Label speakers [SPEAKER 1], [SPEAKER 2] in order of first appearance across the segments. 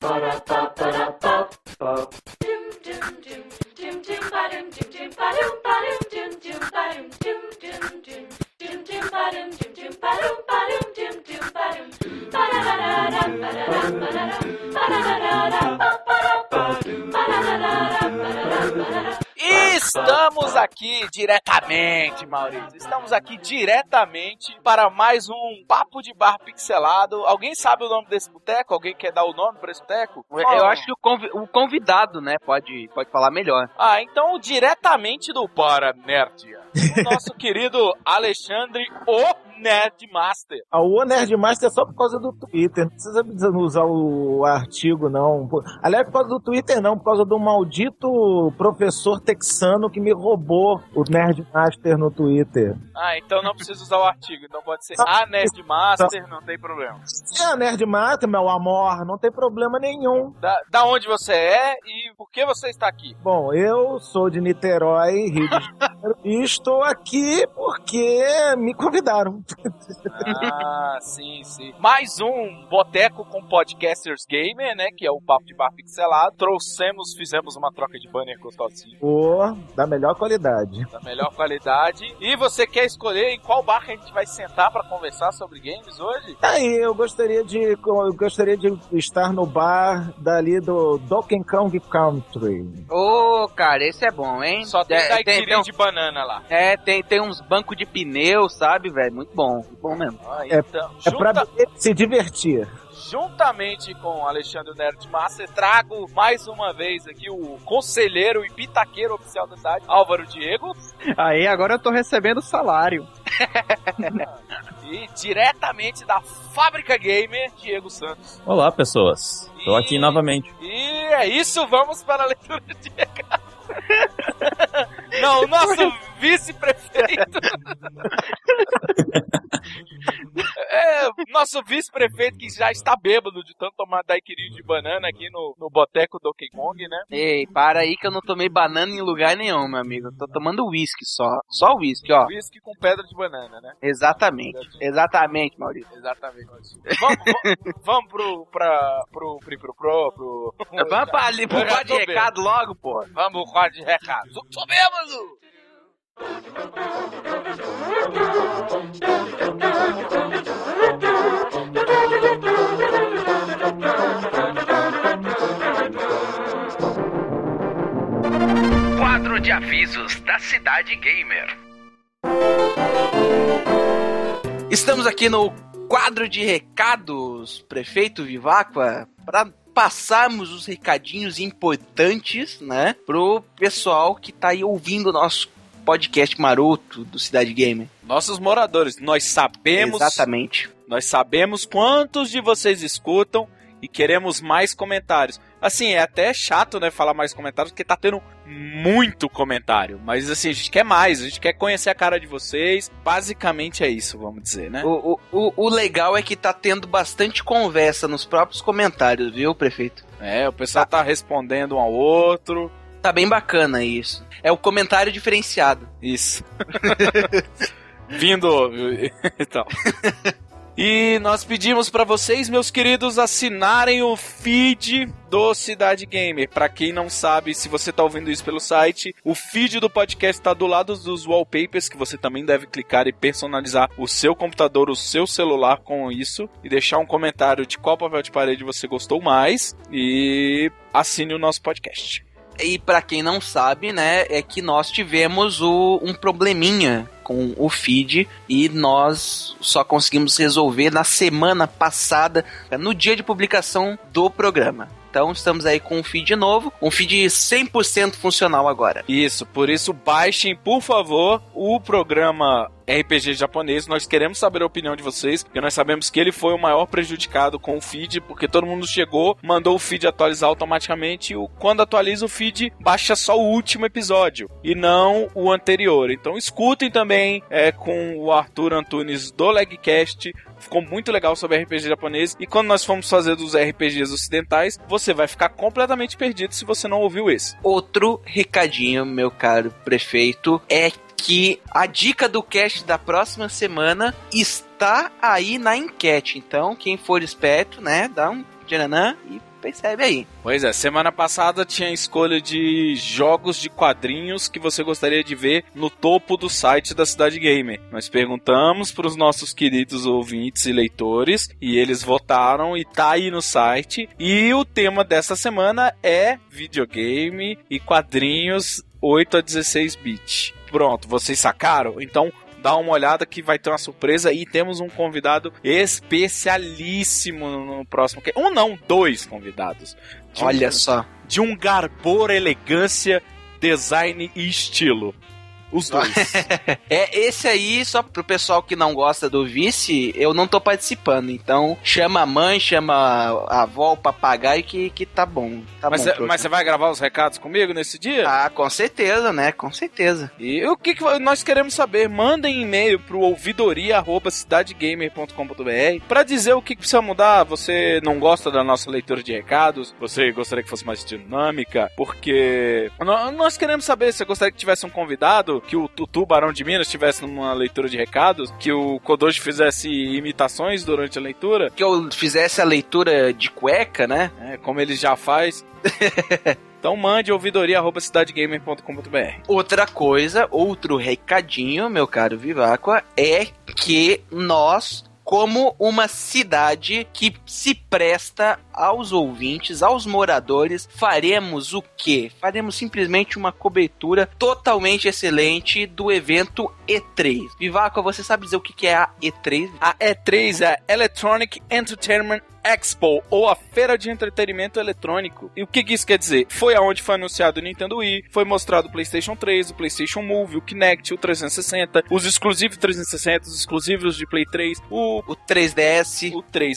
[SPEAKER 1] Estamos aqui diretamente, Maurício. Estamos aqui diretamente para mais um Papo de Bar Pixelado. Alguém sabe o nome desse boteco? Alguém quer dar o nome para esse boteco?
[SPEAKER 2] Eu acho que o convidado, né, pode falar melhor.
[SPEAKER 1] Então, diretamente do Para Nerdia, o nosso querido Alexandre, o Nerdmaster.
[SPEAKER 3] O Nerdmaster é só por causa do Twitter. Não precisa usar o artigo, não. Aliás, por causa do Twitter, não. Por causa do maldito professor texano que me roubou o Nerdmaster no Twitter.
[SPEAKER 1] Então não precisa usar o artigo. Então pode ser a Nerdmaster, não tem problema.
[SPEAKER 3] Se é a Nerdmaster, meu amor, não tem problema nenhum.
[SPEAKER 1] Da onde você é e por que você está aqui?
[SPEAKER 3] Bom, eu sou de Niterói, Rio de Janeiro, e estou aqui porque me convidaram.
[SPEAKER 1] Sim. Mais um boteco com podcasters gamer, né? Que é o Papo de Bar Pixelado. Fizemos uma troca de banner gostosinho.
[SPEAKER 3] Da melhor qualidade.
[SPEAKER 1] E você quer escolher em qual bar que a gente vai sentar pra conversar sobre games hoje?
[SPEAKER 3] Eu gostaria de estar no bar dali do Donkey Kong Country.
[SPEAKER 2] Cara, esse é bom, hein?
[SPEAKER 1] Só tem daiquiri de banana lá.
[SPEAKER 2] Tem uns bancos de pneu, sabe, velho? Muito bom mesmo.
[SPEAKER 3] Pra se divertir.
[SPEAKER 1] Juntamente com o Alexandre Nerdmaster, trago mais uma vez aqui o conselheiro e pitaqueiro oficial da cidade, Álvaro Diego.
[SPEAKER 4] Aí, agora eu tô recebendo salário.
[SPEAKER 1] E diretamente da Fábrica Gamer, Diego Santos.
[SPEAKER 5] Olá, pessoas. Tô aqui novamente.
[SPEAKER 1] E é isso, vamos para a leitura de recado. Não, o nosso vice-prefeito. Nosso vice-prefeito que já está bêbado de tanto tomar daiquiri de banana aqui no boteco Donkey Kong, né?
[SPEAKER 2] Ei, para aí que eu não tomei banana em lugar nenhum, meu amigo. Eu tô tomando uísque só. Só uísque, ó.
[SPEAKER 1] Uísque com pedra de banana, né?
[SPEAKER 2] Exatamente, Maurício.
[SPEAKER 1] Exatamente. Vamos pro
[SPEAKER 2] quadro de recado logo, pô.
[SPEAKER 1] Vamos pro quadro de recado. Tô bêbado!
[SPEAKER 6] Quadro de avisos da Cidade Gamer.
[SPEAKER 2] Estamos aqui no quadro de recados, prefeito Viváqua, para passarmos os recadinhos importantes, né, pro pessoal que tá aí ouvindo o nosso podcast maroto do Cidade Gamer.
[SPEAKER 1] Nossos moradores, nós sabemos...
[SPEAKER 2] Exatamente.
[SPEAKER 1] Nós sabemos quantos de vocês escutam e queremos mais comentários. Assim, é até chato, né, falar mais comentários, porque tá tendo muito comentário. Mas, assim, a gente quer mais, a gente quer conhecer a cara de vocês. Basicamente é isso, vamos dizer, né?
[SPEAKER 2] O legal é que tá tendo bastante conversa nos próprios comentários, viu, prefeito?
[SPEAKER 1] O pessoal tá respondendo um ao outro.
[SPEAKER 2] Tá bem bacana isso. É o comentário diferenciado.
[SPEAKER 1] Isso. Vindo... Então... E nós pedimos para vocês, meus queridos, assinarem o feed do Cidade Gamer. Para quem não sabe, se você tá ouvindo isso pelo site, o feed do podcast está do lado dos wallpapers, que você também deve clicar e personalizar o seu computador, o seu celular com isso, e deixar um comentário de qual papel de parede você gostou mais, e assine o nosso podcast.
[SPEAKER 2] E pra quem não sabe, né, é que nós tivemos um probleminha com o feed e nós só conseguimos resolver na semana passada, no dia de publicação do programa. Então estamos aí com um feed novo, um feed 100% funcional agora.
[SPEAKER 1] Isso, por isso baixem, por favor, o programa RPG japonês. Nós queremos saber a opinião de vocês, porque nós sabemos que ele foi o maior prejudicado com o feed, porque todo mundo chegou, mandou o feed atualizar automaticamente, e quando atualiza o feed, baixa só o último episódio, e não o anterior. Então escutem também com o Arthur Antunes do Legcast. Ficou muito legal sobre RPG japonês. E quando nós formos fazer dos RPGs ocidentais, você vai ficar completamente perdido se você não ouviu esse.
[SPEAKER 2] Outro recadinho, meu caro prefeito, é que a dica do cast da próxima semana está aí na enquete. Então, quem for esperto, né, tcharanã, e percebe aí.
[SPEAKER 1] Pois é, semana passada tinha a escolha de jogos de quadrinhos que você gostaria de ver no topo do site da Cidade Gamer. Nós perguntamos para os nossos queridos ouvintes e leitores e eles votaram e tá aí no site. E o tema dessa semana é videogame e quadrinhos 8 a 16 bits. Pronto, vocês sacaram? Então dá uma olhada que vai ter uma surpresa e temos um convidado especialíssimo no próximo. Dois convidados.
[SPEAKER 2] Olha só.
[SPEAKER 1] De um garbor, elegância, design e estilo. Os dois.
[SPEAKER 2] Esse aí, só pro pessoal que não gosta do Vice, eu não tô participando. Então, chama a mãe, chama a avó, o papagaio, que tá bom.
[SPEAKER 1] Mas você vai gravar os recados comigo nesse dia?
[SPEAKER 2] Ah, com certeza, né? Com certeza.
[SPEAKER 1] E o que nós queremos saber? Mandem e-mail pro ouvidoria@cidadegamer.com.br pra dizer o que precisa mudar. Você não gosta da nossa leitura de recados? Você gostaria que fosse mais dinâmica? Porque nós queremos saber. Você gostaria que tivesse um convidado, que o Tutu Barão de Minas estivesse numa leitura de recados, que o Kodoshi fizesse imitações durante a leitura,
[SPEAKER 2] que eu fizesse a leitura de cueca, né?
[SPEAKER 1] Como ele já faz. Então mande ouvidoria@cidadegamer.com.br.
[SPEAKER 2] Outra coisa, outro recadinho, meu caro Viváqua, é que nós, como uma cidade que se presta aos ouvintes, aos moradores, faremos o quê? Faremos simplesmente uma cobertura totalmente excelente do evento E3. Viváqua, você sabe dizer o que é a E3?
[SPEAKER 1] A E3 é Electronic Entertainment Expo, ou a Feira de Entretenimento Eletrônico. E o que isso quer dizer? Foi aonde foi anunciado o Nintendo Wii, foi mostrado o PlayStation 3, o PlayStation Move, o Kinect, o 360, os exclusivos 360, os exclusivos de Play 3, o
[SPEAKER 2] 3DS,
[SPEAKER 1] o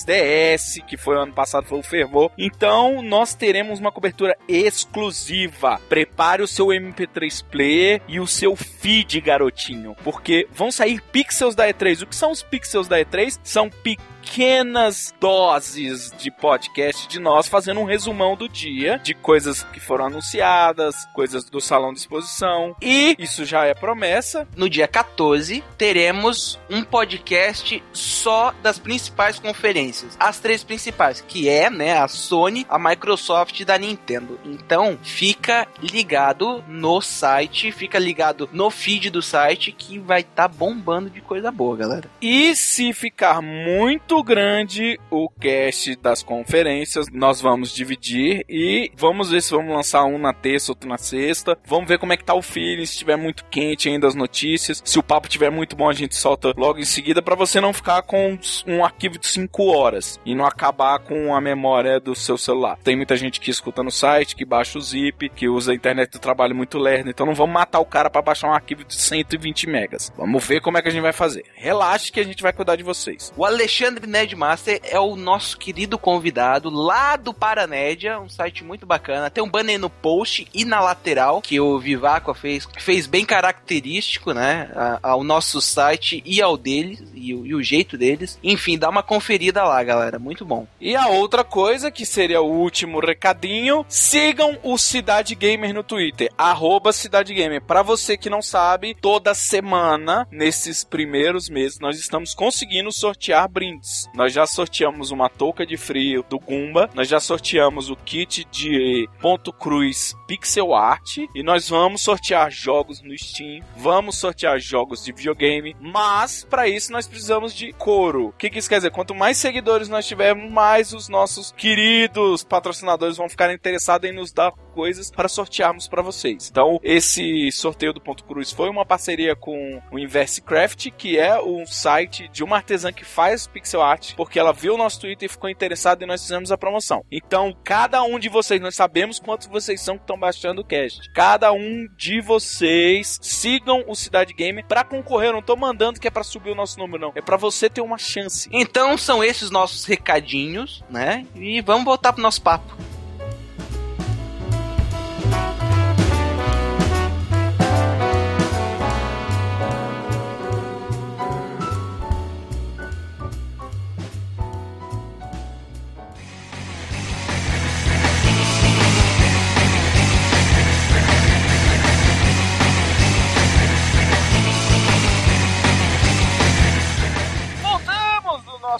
[SPEAKER 1] 3DS, que foi ano passado, foi o fervor. Então, nós teremos uma cobertura exclusiva. Prepare o seu MP3 Player e o seu feed, garotinho, porque vão sair pixels da E3. O que são os pixels da E3? São pequenas doses de podcast de nós fazendo um resumão do dia, de coisas que foram anunciadas, coisas do salão de exposição, e isso já é promessa.
[SPEAKER 2] No dia 14 teremos um podcast só das principais conferências, as 3 principais, que é, né, a Sony, a Microsoft e da Nintendo. Então fica ligado no site, fica ligado no feed do site, que vai estar bombando de coisa boa, galera.
[SPEAKER 1] E se ficar muito grande o cast das conferências, nós vamos dividir e vamos ver se vamos lançar um na terça, outro na sexta. Vamos ver como é que tá o feeling, se estiver muito quente ainda as notícias. Se o papo estiver muito bom, a gente solta logo em seguida, pra você não ficar com um arquivo de 5 horas e não acabar com a memória do seu celular. Tem muita gente que escuta no site, que baixa o zip, que usa a internet do trabalho muito lerdo, então não vamos matar o cara pra baixar um arquivo de 120 megas. Vamos ver como é que a gente vai fazer. Relaxe que a gente vai cuidar de vocês.
[SPEAKER 2] O Alexandre Nerdmaster é o nosso querido convidado lá do Paranédia, um site muito bacana. Tem um banner no post e na lateral que o Viváqua fez bem característico, né, ao nosso site e ao deles, e o jeito deles. Enfim, dá uma conferida lá, galera, muito bom.
[SPEAKER 1] E a outra coisa, que seria o último recadinho, sigam o Cidade Gamer no Twitter, @Cidade Gamer. Pra você que não sabe, toda semana, nesses primeiros meses, nós estamos conseguindo sortear brindes. Nós já sorteamos uma touca de frio do Goomba, nós já sorteamos o kit de ponto cruz pixel art, e nós vamos sortear jogos no Steam, vamos sortear jogos de videogame, mas para isso nós precisamos de couro. O que isso quer dizer? Quanto mais seguidores nós tivermos, mais os nossos queridos patrocinadores vão ficar interessados em nos dar coisas para sortearmos para vocês. Então, esse sorteio do Ponto Cruz foi uma parceria com o InversiCraft, que é um site de uma artesã que faz pixel art, porque ela viu o nosso Twitter e ficou interessada e nós fizemos a promoção. Então, cada um de vocês, nós sabemos quantos vocês são que estão baixando o cast. Cada um de vocês sigam o Cidade Gamer para concorrer. Eu não tô mandando que é para subir o nosso número, não. É para você ter uma chance.
[SPEAKER 2] Então, são esses nossos recadinhos, né? E vamos voltar pro nosso papo.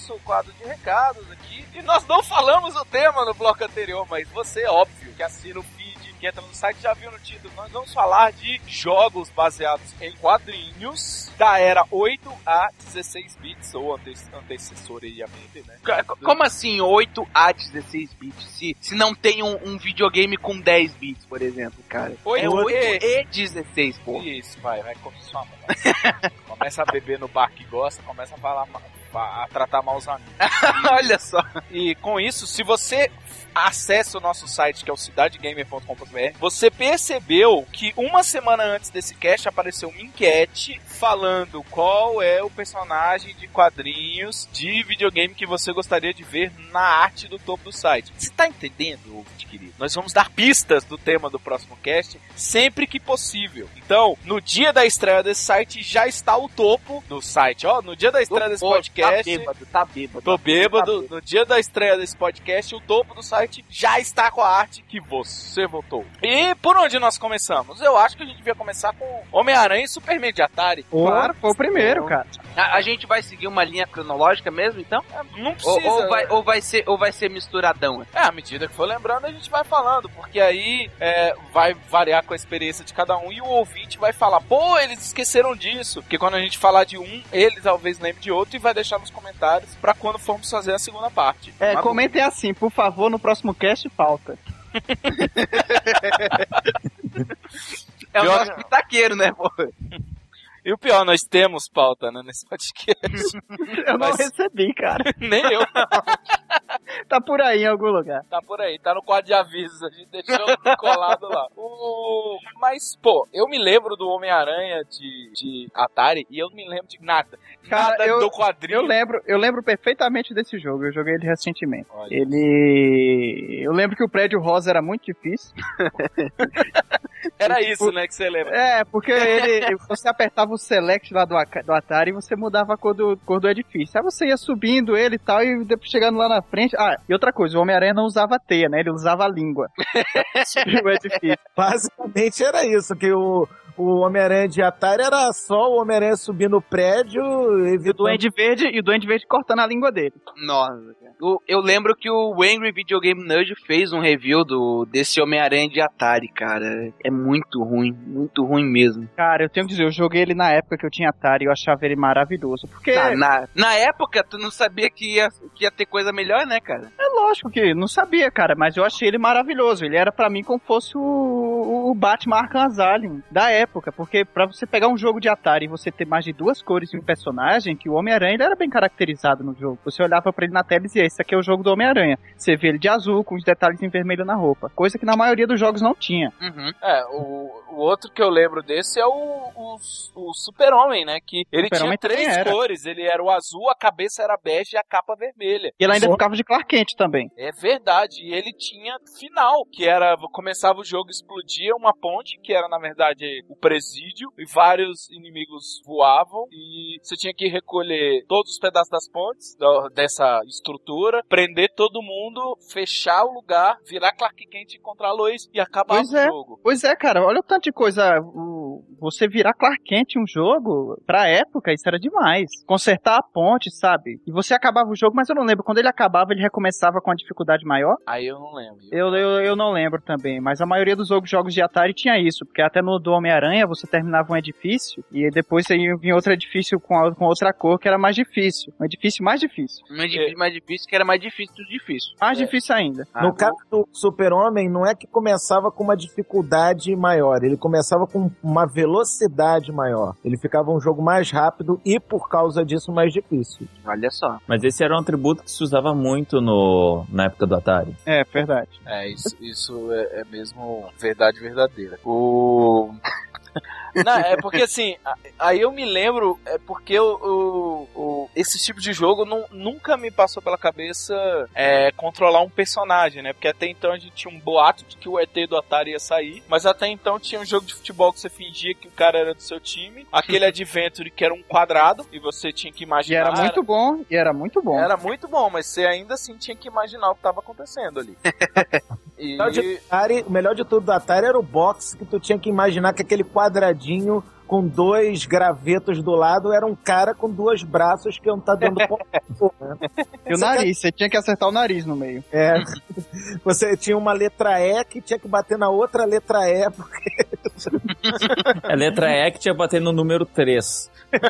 [SPEAKER 1] nosso quadro de recados aqui. E nós não falamos o tema no bloco anterior, mas você, óbvio, que assina o feed, que entra no site, já viu no título. Nós vamos falar de jogos baseados em quadrinhos da era 8 a 16 bits, ou antecessoriamente, né?
[SPEAKER 2] Como assim 8 a 16 bits? Se não tem um videogame com 10 bits, por exemplo, cara. 8 e 16, pô.
[SPEAKER 1] Isso, vai com sua mão. Começa a beber no bar que gosta, começa a falar a tratar mal os amigos.
[SPEAKER 2] Olha só.
[SPEAKER 1] E com isso, se você acessa o nosso site, que é o cidadegamer.com.br, você percebeu que uma semana antes desse cast apareceu uma enquete falando qual é o personagem de quadrinhos de videogame que você gostaria de ver na arte do topo do site. Você tá entendendo, ouvinte querido? Nós vamos dar pistas do tema do próximo cast sempre que possível. Então, no dia da estreia desse site, já está o topo do site. Ó, no dia da estreia desse podcast...
[SPEAKER 2] Tá bêbado.
[SPEAKER 1] Tô bêbado. No dia da estreia desse podcast, o topo do site já está com a arte que você votou. E por onde nós começamos? Eu acho que a gente devia começar com Homem-Aranha e Superman de Atari.
[SPEAKER 4] Claro, foi o primeiro, cara.
[SPEAKER 2] A gente vai seguir uma linha cronológica mesmo, então?
[SPEAKER 1] Não precisa.
[SPEAKER 2] Ou vai ser misturadão?
[SPEAKER 1] À medida que for lembrando, a gente vai falando, porque aí vai variar com a experiência de cada um e o ouvinte vai falar, pô, eles esqueceram disso. Porque quando a gente falar de um, ele talvez lembre de outro e vai deixar nos comentários pra quando formos fazer a segunda parte.
[SPEAKER 4] Comentem assim, por favor, no próximo cast pauta.
[SPEAKER 2] É o nosso pitaqueiro, né, pô?
[SPEAKER 1] E o pior, nós temos pauta, né, nesse podcast.
[SPEAKER 4] Eu não recebi, cara.
[SPEAKER 1] Nem eu.
[SPEAKER 4] Tá por aí em algum lugar.
[SPEAKER 1] Tá por aí, tá no quadro de avisos, a gente deixou colado lá. Mas, pô, eu me lembro do Homem-Aranha de Atari e eu não me lembro de nada.
[SPEAKER 4] Cara,
[SPEAKER 1] nada do quadrinho.
[SPEAKER 4] Eu lembro perfeitamente desse jogo, eu joguei ele recentemente.
[SPEAKER 1] Olha.
[SPEAKER 4] Eu lembro que o prédio rosa era muito difícil.
[SPEAKER 1] Era isso, né, que você lembra.
[SPEAKER 4] Porque você apertava o select lá do Atari e você mudava a cor do edifício. Aí você ia subindo ele e tal, e depois chegando lá na frente... e outra coisa, o Homem-Aranha não usava teia, né? Ele usava a língua. Subir o edifício.
[SPEAKER 3] Basicamente era isso, que o Homem-Aranha de Atari era só o Homem-Aranha subindo o prédio...
[SPEAKER 4] E o Duende Verde cortando a língua dele.
[SPEAKER 2] Nossa, cara. Eu lembro que o Angry Video Game Nerd fez um review desse Homem-Aranha de Atari, cara. É muito ruim mesmo.
[SPEAKER 4] Cara, eu tenho que dizer, eu joguei ele na época que eu tinha Atari e eu achava ele maravilhoso. Porque...
[SPEAKER 2] Na época, tu não sabia que ia ter coisa melhor, né, cara?
[SPEAKER 4] É lógico que não sabia, cara, mas eu achei ele maravilhoso. Ele era pra mim como fosse o Batman Arkham Asylum da época, porque pra você pegar um jogo de Atari e você ter mais de 2 cores de um personagem, que o Homem-Aranha ele era bem caracterizado no jogo. Você olhava pra ele na tela e dizia, esse aqui é o jogo do Homem-Aranha. Você vê ele de azul, com os detalhes em vermelho na roupa. Coisa que na maioria dos jogos não tinha.
[SPEAKER 2] Uhum.
[SPEAKER 1] O outro que eu lembro desse é o Super-Homem, né? Que ele tinha 3 cores. Ele era o azul, a cabeça era bege e a capa vermelha.
[SPEAKER 4] E ele ainda ficava de Clark Kent também.
[SPEAKER 1] É verdade. E ele tinha final, que era... Começava o jogo, explodia uma ponte, que era, na verdade, o presídio. E vários inimigos voavam. E você tinha que recolher todos os pedaços das pontes, dessa estrutura, prender todo mundo, fechar o lugar, virar Clark Kent e encontrar a Lois e acabar o jogo.
[SPEAKER 4] Pois é, cara. Olha o tanto de coisa... Você virar Clark Kent em um jogo, pra época, isso era demais. Consertar a ponte, sabe? E você acabava o jogo, mas eu não lembro. Quando ele acabava, ele recomeçava com a dificuldade maior?
[SPEAKER 1] Aí eu não lembro.
[SPEAKER 4] Eu não lembro também. Mas a maioria dos jogos de Atari tinha isso. Porque até no do Homem-Aranha, você terminava um edifício e depois você vinha outro edifício com outra cor que era mais difícil. Um edifício mais difícil.
[SPEAKER 2] Um edifício mais difícil que era mais difícil do difícil.
[SPEAKER 4] Mais difícil ainda.
[SPEAKER 3] No caso do Super-Homem, não é que começava com uma dificuldade maior. Ele começava com uma velocidade maior. Ele ficava um jogo mais rápido e, por causa disso, mais difícil.
[SPEAKER 2] Olha só.
[SPEAKER 5] Mas esse era um atributo que se usava muito na época do Atari.
[SPEAKER 4] É, verdade.
[SPEAKER 1] Isso é mesmo verdade verdadeira. Não, é porque assim, aí eu me lembro, porque esse tipo de jogo nunca me passou pela cabeça controlar um personagem, né? Porque até então a gente tinha um boato de que o ET do Atari ia sair, mas até então tinha um jogo de futebol que você fingia que o cara era do seu time, aquele Adventure que era um quadrado e você tinha que imaginar.
[SPEAKER 4] E era muito bom. Era muito bom,
[SPEAKER 1] mas você ainda assim tinha que imaginar o que estava acontecendo ali.
[SPEAKER 3] O melhor de tudo do Atari era o box, que tu tinha que imaginar que aquele quadradinho com 2 gravetos do lado era um cara com 2 braços que não tá dando ponto, né?
[SPEAKER 4] E o nariz, você tinha que acertar o nariz no meio.
[SPEAKER 3] É. Você tinha uma letra E que tinha que bater na outra letra E, porque...
[SPEAKER 5] A letra E que tinha que bater no número 3.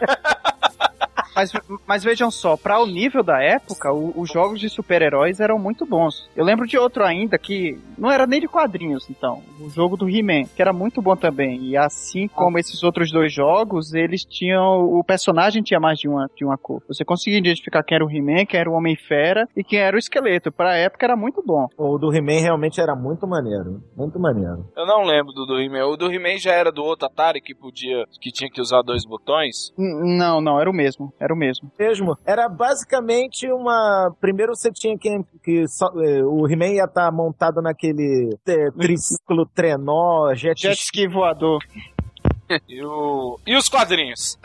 [SPEAKER 4] Mas vejam só, para o nível da época, os jogos de super-heróis eram muito bons. Eu lembro de outro ainda que não era nem de quadrinhos, então. O jogo do He-Man, que era muito bom também. E assim como esses outros 2 jogos, eles tinham... O personagem tinha mais de uma cor. Você conseguia identificar quem era o He-Man, quem era o Homem-Fera e quem era o Esqueleto. Pra época era muito bom.
[SPEAKER 3] O do He-Man realmente era muito maneiro. Muito maneiro.
[SPEAKER 1] Eu não lembro do He-Man. O do He-Man já era do outro Atari que tinha que usar 2 botões?
[SPEAKER 4] Não, era o mesmo. Era o mesmo.
[SPEAKER 3] Era basicamente uma... Primeiro você tinha o He-Man ia estar montado naquele triciclo trenó, jet
[SPEAKER 4] ski voador.
[SPEAKER 1] E os quadrinhos?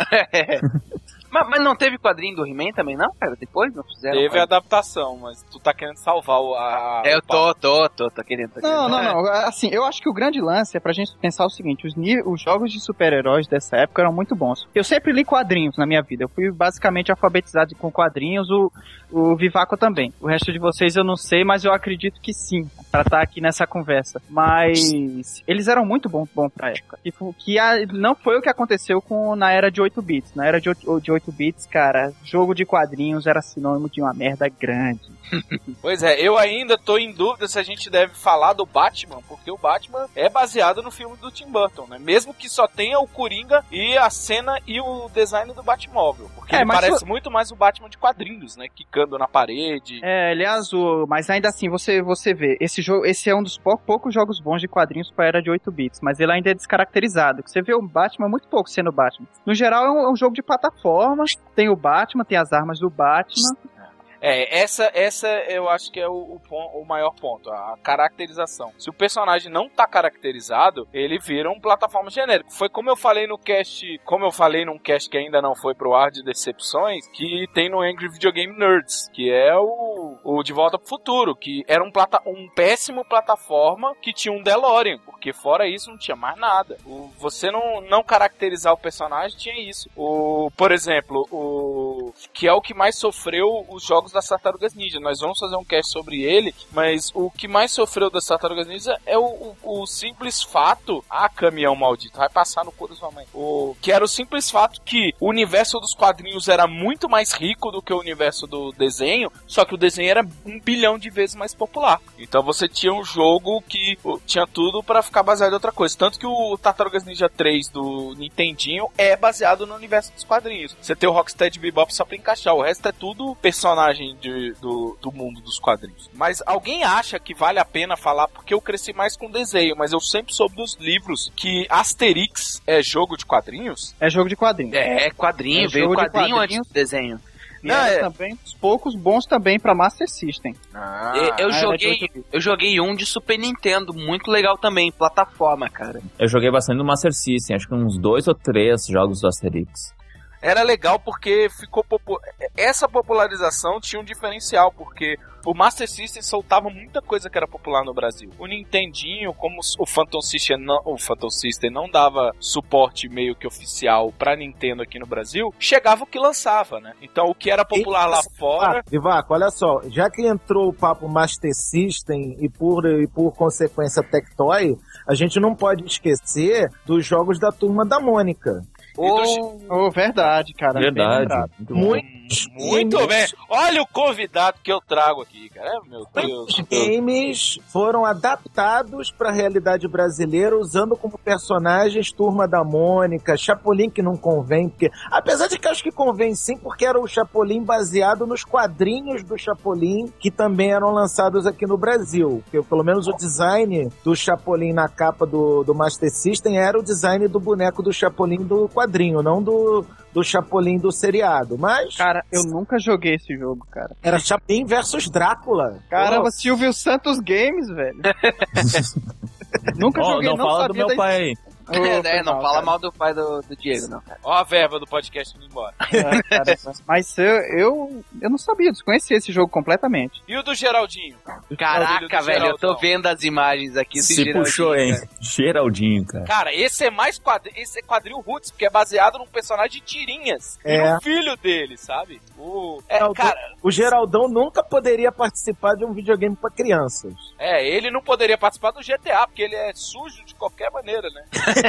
[SPEAKER 2] Mas não teve quadrinho do He-Man também, não, cara? Depois não fizeram?
[SPEAKER 1] Teve a adaptação, mas tu tá querendo salvar
[SPEAKER 2] eu tô querendo.
[SPEAKER 4] Não. Assim, eu acho que o grande lance é pra gente pensar o seguinte: os jogos de super-heróis dessa época eram muito bons. Eu sempre li quadrinhos na minha vida. Eu fui basicamente alfabetizado com quadrinhos, o Vivaco também. O resto de vocês eu não sei, mas eu acredito que sim, pra estar aqui nessa conversa. Mas eles eram muito bons pra época. Não foi o que aconteceu na era de 8 bits. Na era de 8 bits, cara, jogo de quadrinhos era sinônimo de uma merda grande.
[SPEAKER 1] Pois é, eu ainda tô em dúvida se a gente deve falar do Batman, porque o Batman é baseado no filme do Tim Burton, né? Mesmo que só tenha o Coringa e a cena e o design do Batmóvel. Porque ele parece muito mais o Batman de quadrinhos, né? Quicando na parede.
[SPEAKER 4] Ele é azul, mas ainda assim, você vê, esse é um dos poucos jogos bons de quadrinhos pra era de 8 bits, mas ele ainda é descaracterizado. Você vê o Batman muito pouco sendo Batman. No geral, é um jogo de plataforma, tem o Batman, tem as armas do Batman.
[SPEAKER 1] Essa eu acho que é o maior ponto, a caracterização. Se o personagem não tá caracterizado, ele vira um plataforma genérico. Foi como eu falei num cast que ainda não foi pro ar de decepções, que tem no Angry Video Game Nerds, que é o De Volta pro Futuro, que era um péssimo plataforma que tinha um DeLorean, porque fora isso não tinha mais nada. Você não caracterizar o personagem tinha isso. Por exemplo, que é o que mais sofreu os jogos das Tartarugas Ninja. Nós vamos fazer um cast sobre ele, mas o que mais sofreu das Tartarugas Ninja é o simples fato... caminhão maldito, vai passar no cu da sua mãe. Que era o simples fato que o universo dos quadrinhos era muito mais rico do que o universo do desenho, só que o desenho era 1 bilhão de vezes mais popular. Então você tinha um jogo que tinha tudo pra ficar baseado em outra coisa. Tanto que o Tartarugas Ninja 3 do Nintendinho é baseado no universo dos quadrinhos. Você tem o Rocksteady Bebop só pra encaixar, o resto é tudo personagem do mundo dos quadrinhos. Mas alguém acha que vale a pena falar, porque eu cresci mais com desenho, mas eu sempre soube dos livros que Asterix é jogo de quadrinhos?
[SPEAKER 4] É jogo de quadrinhos.
[SPEAKER 2] É quadrinho, veio quadrinho antes do desenho.
[SPEAKER 4] Também os poucos bons também pra Master System.
[SPEAKER 2] Eu joguei um de Super Nintendo, muito legal também, plataforma, cara.
[SPEAKER 5] Eu joguei bastante no Master System, acho que uns 2 ou 3 jogos do Asterix.
[SPEAKER 1] Era legal porque essa popularização tinha um diferencial, porque o Master System soltava muita coisa que era popular no Brasil. O Nintendinho, como o Phantom System não dava suporte meio que oficial pra Nintendo aqui no Brasil, chegava o que lançava, né? Então o que era popular lá fora...
[SPEAKER 3] Vivaco, olha só, já que entrou o papo Master System e por consequência Tectoy, a gente não pode esquecer dos jogos da Turma da Mônica.
[SPEAKER 4] Verdade, cara.
[SPEAKER 5] Verdade.
[SPEAKER 1] Muito bem. Olha o convidado que eu trago aqui, cara. Meu Deus.
[SPEAKER 3] Os games foram adaptados para a realidade brasileira usando como personagens Turma da Mônica, Chapolin, que não convém, porque apesar de que acho que convém sim, porque era o Chapolin baseado nos quadrinhos do Chapolin que também eram lançados aqui no Brasil. Porque, pelo menos o design do Chapolin na capa do Master System era o design do boneco do Chapolin do quadrinho, não do Chapolin do seriado, mas...
[SPEAKER 4] Cara, eu nunca joguei esse jogo, cara.
[SPEAKER 3] Era Chapolin versus Drácula.
[SPEAKER 4] Caramba, Silvio Santos Games, velho. Nunca joguei,
[SPEAKER 5] não fala do meu pai.
[SPEAKER 2] Não fala mal do pai do Diego, não, cara.
[SPEAKER 1] Ó a verba do podcast indo embora.
[SPEAKER 4] Cara, mas eu não sabia, desconhecia esse jogo completamente.
[SPEAKER 1] E o do Geraldinho?
[SPEAKER 2] Caraca, velho, eu tô vendo as imagens aqui.
[SPEAKER 5] Se puxou, hein? Geraldinho, cara.
[SPEAKER 1] Cara, esse é mais quadril roots, porque é baseado num personagem de tirinhas. E no filho dele, sabe?
[SPEAKER 3] O Geraldão nunca poderia participar de um videogame pra crianças.
[SPEAKER 1] Ele não poderia participar do GTA, porque ele é sujo de qualquer maneira, né?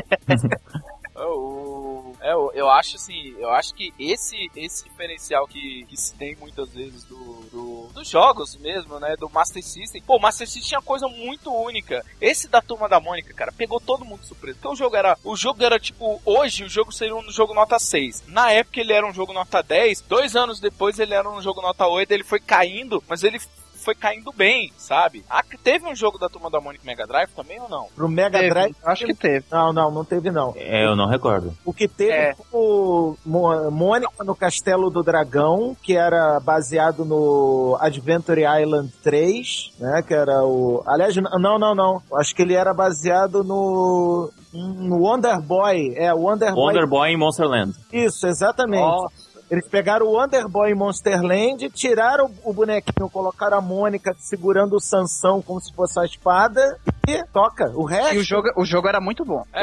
[SPEAKER 1] Eu acho assim, que esse diferencial que se tem muitas vezes dos jogos mesmo, né, do Master System. Pô, o Master System tinha coisa muito única. Esse da Turma da Mônica, cara, pegou todo mundo de surpresa. Porque o jogo era tipo, hoje o jogo seria um jogo nota 6. Na época ele era um jogo nota 10, 2 anos depois ele era um jogo nota 8, ele foi caindo, mas ele foi caindo bem, sabe? Teve um jogo da Turma da Mônica Mega Drive também ou não?
[SPEAKER 3] Pro Mega Drive?
[SPEAKER 4] Acho que teve.
[SPEAKER 3] Não teve não.
[SPEAKER 5] Eu não recordo.
[SPEAKER 3] O que teve foi o Mônica no Castelo do Dragão, que era baseado no Adventure Island 3, né? Que era o... Aliás, não. Acho que ele era baseado no Wonder Boy.
[SPEAKER 5] Wonder Boy em Monsterland.
[SPEAKER 3] Isso, exatamente.
[SPEAKER 2] Nossa.
[SPEAKER 3] Eles pegaram o Wonder Boy em Monsterland, tiraram o bonequinho, colocaram a Mônica segurando o Sansão como se fosse a espada e toca. O resto...
[SPEAKER 4] E o jogo era muito bom.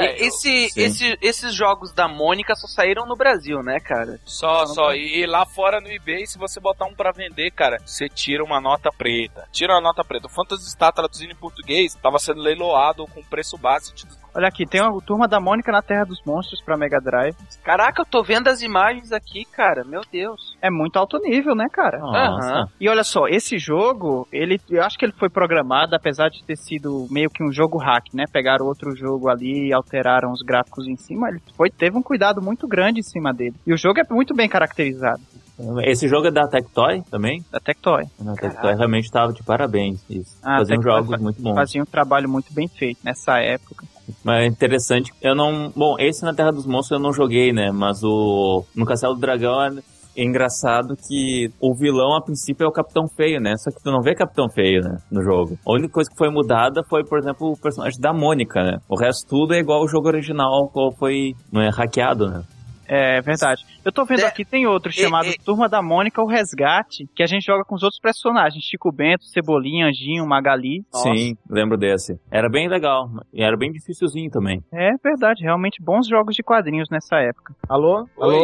[SPEAKER 2] Esses jogos da Mônica só saíram no Brasil, né, cara?
[SPEAKER 1] Só. E lá fora no eBay, se você botar um pra vender, cara, você tira uma nota preta. O Phantasy Star traduzindo em português tava sendo leiloado com preço base de...
[SPEAKER 4] Olha aqui, tem a Turma da Mônica na Terra dos Monstros pra Mega Drive.
[SPEAKER 2] Caraca, eu tô vendo as imagens aqui, cara. Meu Deus.
[SPEAKER 4] É muito alto nível, né, cara?
[SPEAKER 5] Nossa.
[SPEAKER 4] E olha só, esse jogo, eu acho que ele foi programado, apesar de ter sido meio que um jogo hack, né? Pegaram outro jogo ali e alteraram os gráficos em cima. Teve um cuidado muito grande em cima dele. E o jogo é muito bem caracterizado.
[SPEAKER 5] Esse jogo é da Tectoy também?
[SPEAKER 4] Da Tectoy.
[SPEAKER 5] A Tectoy realmente tava de parabéns. Faziam jogos muito bons.
[SPEAKER 4] Fazia um trabalho muito bem feito nessa época.
[SPEAKER 5] Mas é interessante, Bom, esse na Terra dos Monstros eu não joguei, né? Mas no Castelo do Dragão é engraçado que o vilão, a princípio, é o Capitão Feio, né? Só que tu não vê Capitão Feio, né? No jogo. A única coisa que foi mudada foi, por exemplo, o personagem da Mônica, né? O resto tudo é igual ao jogo original, qual foi hackeado, né?
[SPEAKER 4] É verdade. Eu tô vendo aqui, tem outro chamado Turma da Mônica, o Resgate, que a gente joga com os outros personagens, Chico Bento, Cebolinha, Anjinho, Magali.
[SPEAKER 5] Sim, lembro desse. Era bem legal, e era bem dificilzinho também.
[SPEAKER 4] É verdade, realmente bons jogos de quadrinhos nessa época.
[SPEAKER 3] Alô?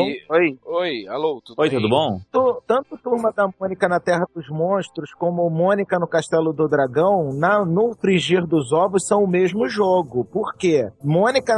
[SPEAKER 1] Oi, alô,
[SPEAKER 5] tudo bom?
[SPEAKER 3] Tanto Turma da Mônica na Terra dos Monstros, como Mônica no Castelo do Dragão, no Frigir dos Ovos, são o mesmo jogo. Por quê? Mônica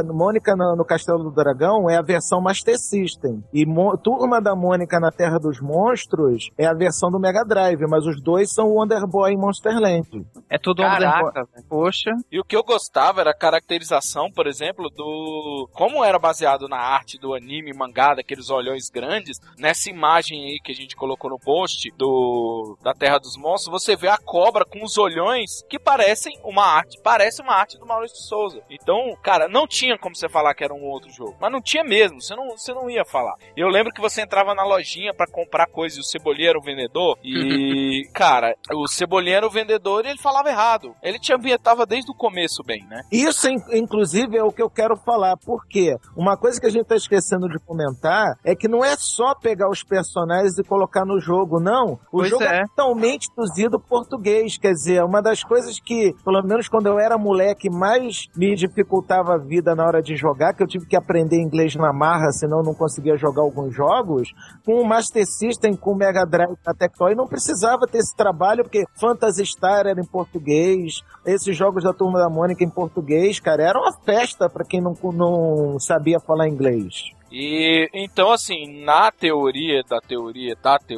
[SPEAKER 3] no Castelo do Dragão é a versão Master System. E Turma da Mônica na Terra dos Monstros é a versão do Mega Drive, mas os dois são Wonder Boy em Monsterland.
[SPEAKER 4] É tudo Wonder Boy. Poxa.
[SPEAKER 1] E o que eu gostava era a caracterização, por exemplo, como era baseado na arte do anime, mangá, daqueles olhões grandes, nessa imagem aí que a gente colocou no post da Terra dos Monstros, você vê a cobra com os olhões que parece uma arte do Maurício de Souza. Então, cara, não tinha como você falar que era um outro jogo, mas não tinha mesmo, você não ia falar. Eu lembro que você entrava na lojinha pra comprar coisa e o Cebolinha era o vendedor e, cara, o Cebolinha era o vendedor e ele falava errado. Ele te ambientava desde o começo bem, né?
[SPEAKER 3] Isso, inclusive, é o que eu quero falar, porque uma coisa que a gente tá esquecendo de comentar é que não é só pegar os personagens e colocar no jogo, não. O jogo é totalmente traduzido português, quer dizer, uma das coisas que, pelo menos quando eu era moleque, mais me dificultava a vida na hora de jogar, que eu tive que aprender inglês na marra, senão não conseguia jogar alguns jogos, com o Master System, com o Mega Drive da Tectoy, não precisava ter esse trabalho, porque Phantasy Star era em português, esses jogos da Turma da Mônica em português, cara, era uma festa pra quem não sabia falar inglês.
[SPEAKER 1] E então, assim, na teoria da teoria,